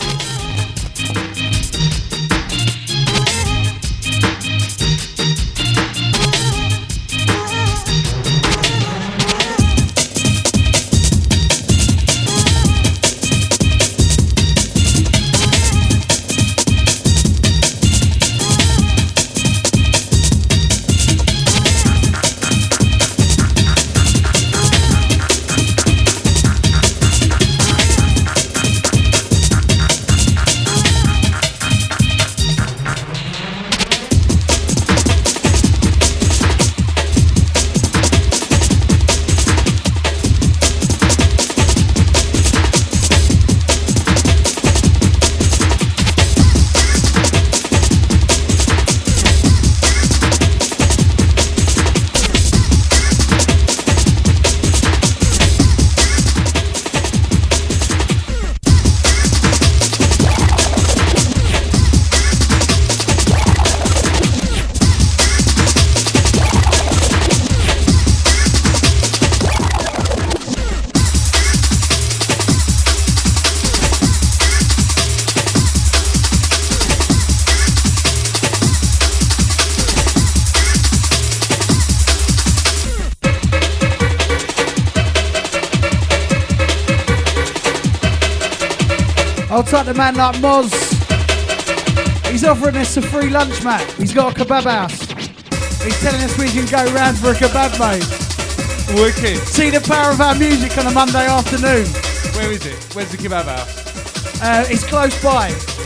I'll take the man like Moz. He's offering us a free lunch, Matt. He's got a kebab house. He's telling us we can go round for a kebab, mate. Wicked. See the power of our music on a Monday afternoon. Where is it? Where's the kebab house? It's close by.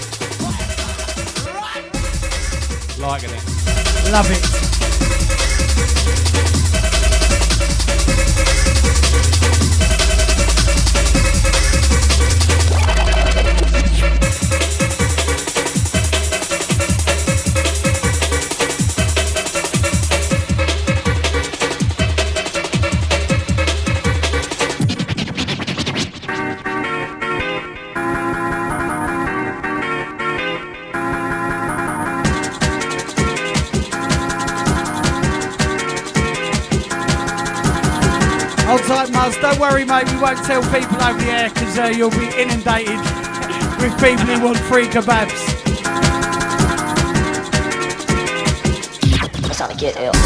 Liking it. Love it. Type Muzz, don't worry mate, we won't tell people over the air because you'll be inundated with people who want free kebabs. That's how to get ill.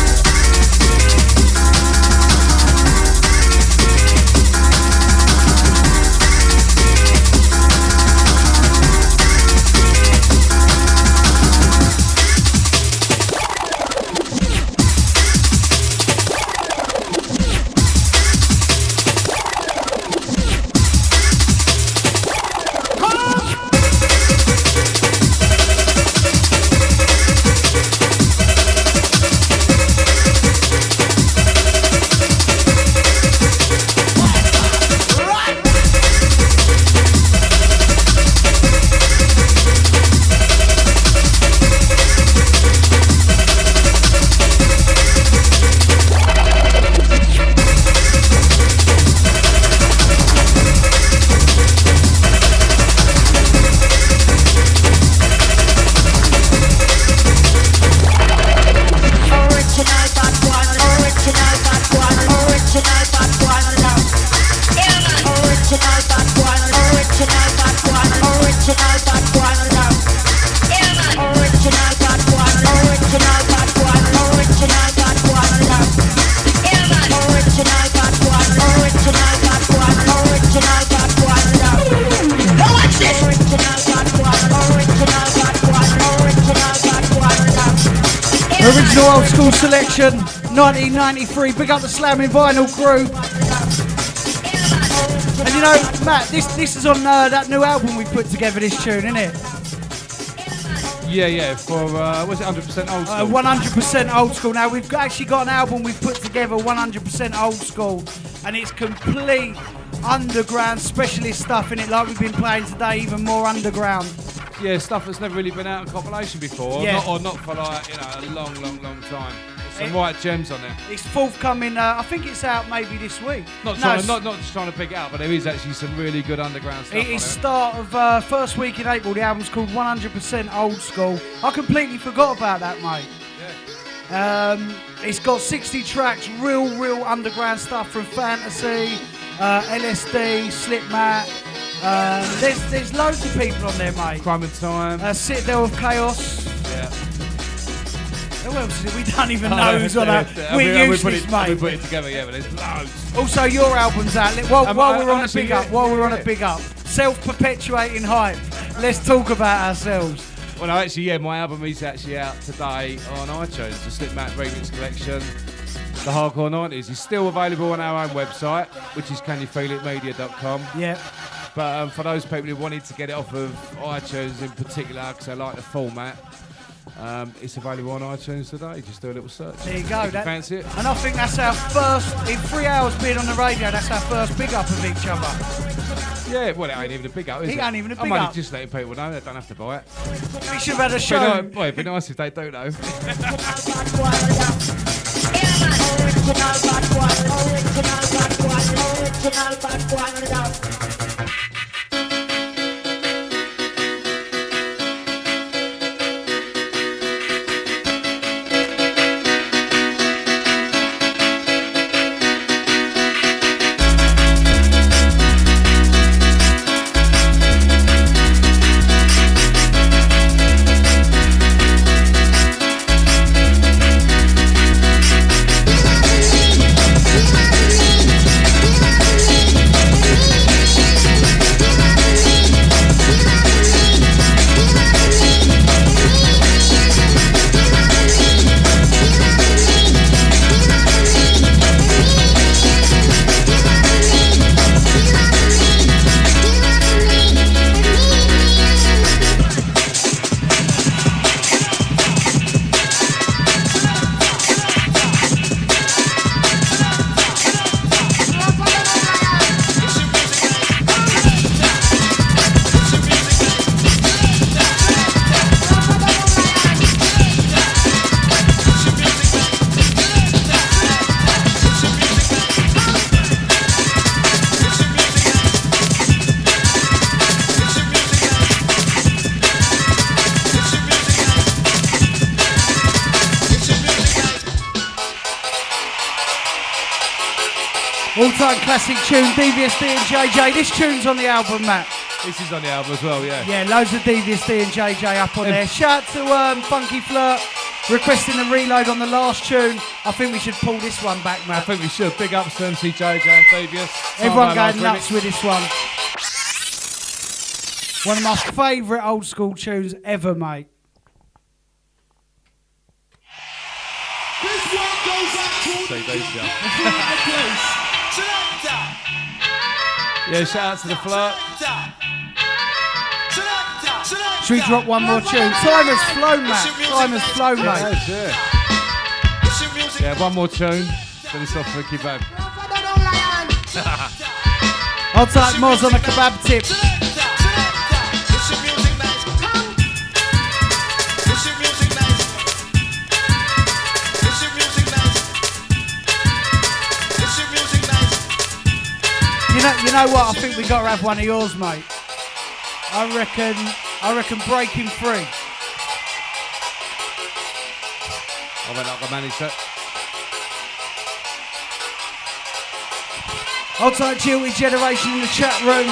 Original old school selection, 1993. Big up the Slamming Vinyl crew. And you know, Matt, this is on that new album we put together. This tune, isn't it? Yeah. For was it 100% old school? 100% old school. Now we've actually got an album we've put together, 100% old school, and it's complete underground specialist stuff in it, like we've been playing today. Even more underground. Yeah, stuff that's never really been out in compilation before, Yeah. not for like a long time. There's some right gems on there. It's forthcoming. I think it's out maybe this week. Not just trying to pick it out, but there is actually some really good underground stuff. It is start of first week in April. The album's called 100% Old School. I completely forgot about that, mate. Yeah. It's got 60 tracks, real underground stuff from Fantasy, LSD, Slipmat. There's loads of people on there, mate. Crime and Time. Citadel of Chaos. Yeah. Who else is it? We don't even know who's on that. We're useless, mate. We put it together, yeah, but there's loads. Also, your album's out. While we're on a big up, self-perpetuating hype. Let's talk about ourselves. Well, no, actually, yeah, my album is actually out today on iTunes. The Slipmat Remix Collection, the Hardcore 90s. It's still available on our own website, which is canyoufeelitmedia.com. Yeah. But for those people who wanted to get it off of iTunes in particular, because they like the format, it's available on iTunes today. Just do a little search. There you go. If you fancy it. And I think that's our first, in 3 hours being on the radio, that's our first big up of each other. Yeah, well, it ain't even a big up, is it? It ain't even a big I'm up. only just letting people know they don't have to buy it. We should have had a show. It'd be nice if they do, though. All-time classic tune, DVSD and JJ. This tune's on the album, Matt. This is on the album as well, yeah. Yeah, loads of DVSD and JJ up on there. Shout out to Funky Flirt requesting the reload on the last tune. I think we should pull this one back, Matt. I think we should. Big ups to MC JJ and Devious. Everyone going nuts with this one. One of my favourite old school tunes ever, mate. This one goes out to Yeah, shout out to the Flirt. Should we drop one more tune? Time has flown, Matt. Time has flown, mate. Yeah, one more tune. Finish off for a kebab. I'll take Moz on a kebab tip. You know what? I think we got to have one of yours, mate. I reckon Breaking Free. I went up to manage that. I'll take Jilty Generation in the chat room.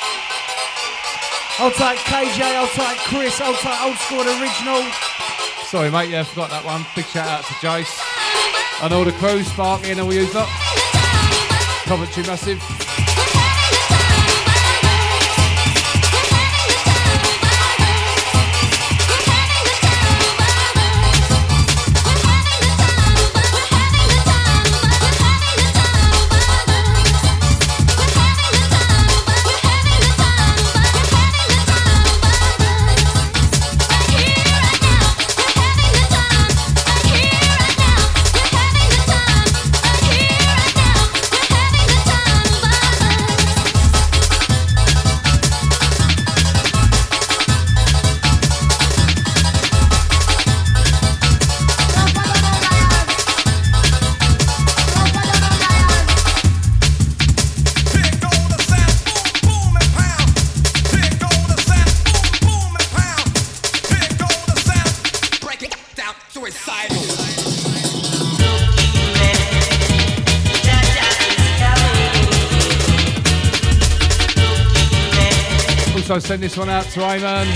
I'll take KJ, I'll take Chris, I'll take Old School Original. Sorry, mate, yeah, I forgot that one. Big shout out to Jace and all the crew, Sparky and all you lot. Coventry massive. Also send this one out to Ayman,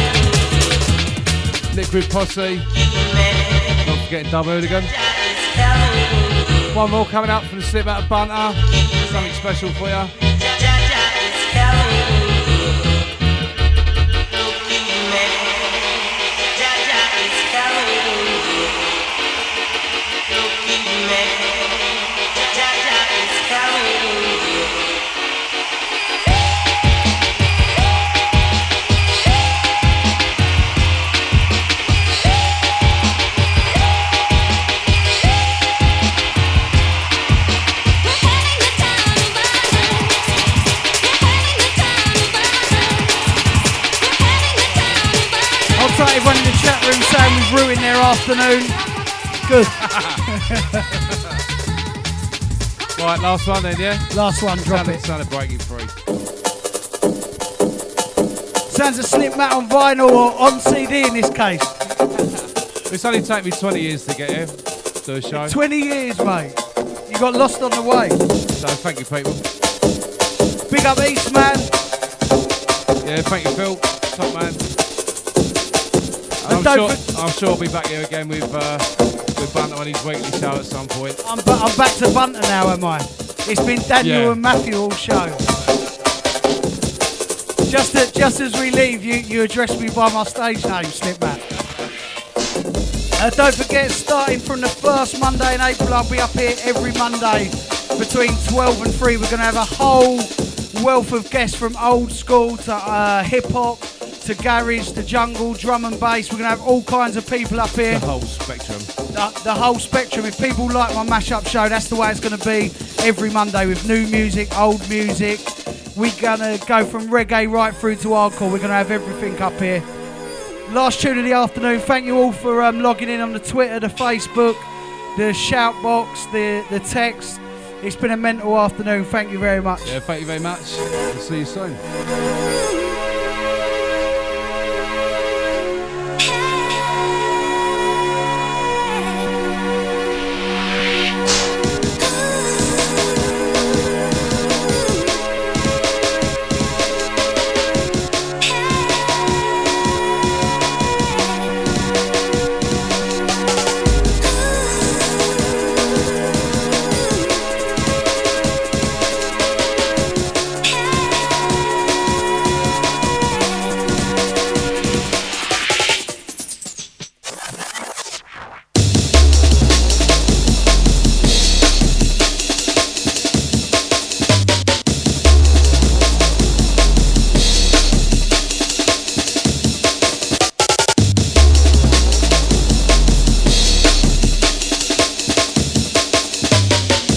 Liquid Posse, not forgetting Dub Hooligan. One more coming up from the Slip Out of Bunter, something special for you. Everyone in the chat room saying we've ruined their afternoon. Good. Right, last one then, yeah? Last one, drop it. Sound of Breaking Free. Sounds a Slip Mat on vinyl or on CD in this case. It's only taken me 20 years to get here, do a show. 20 years, mate. You got lost on the way. So thank you, people. Big up East, man. Yeah, thank you, Phil. Top man. I'm sure I'll be back here again with Bunter on his weekly show at some point. I'm back to Bunter now, am I? It's been Daniel and Matthew all show. Just as we leave, you address me by my stage name, Slipmat. Don't forget, starting from the first Monday in April, I'll be up here every Monday between 12 and 3. We're going to have a whole wealth of guests from old school to hip-hop, to garage, to jungle, drum and bass. We're going to have all kinds of people up here. The whole spectrum. The whole spectrum. If people like my mashup show, that's the way it's going to be every Monday with new music, old music. We're going to go from reggae right through to hardcore. We're going to have everything up here. Last tune of the afternoon. Thank you all for logging in on the Twitter, the Facebook, the shout box, the text. It's been a mental afternoon. Thank you very much. Yeah, thank you very much. I'll see you soon.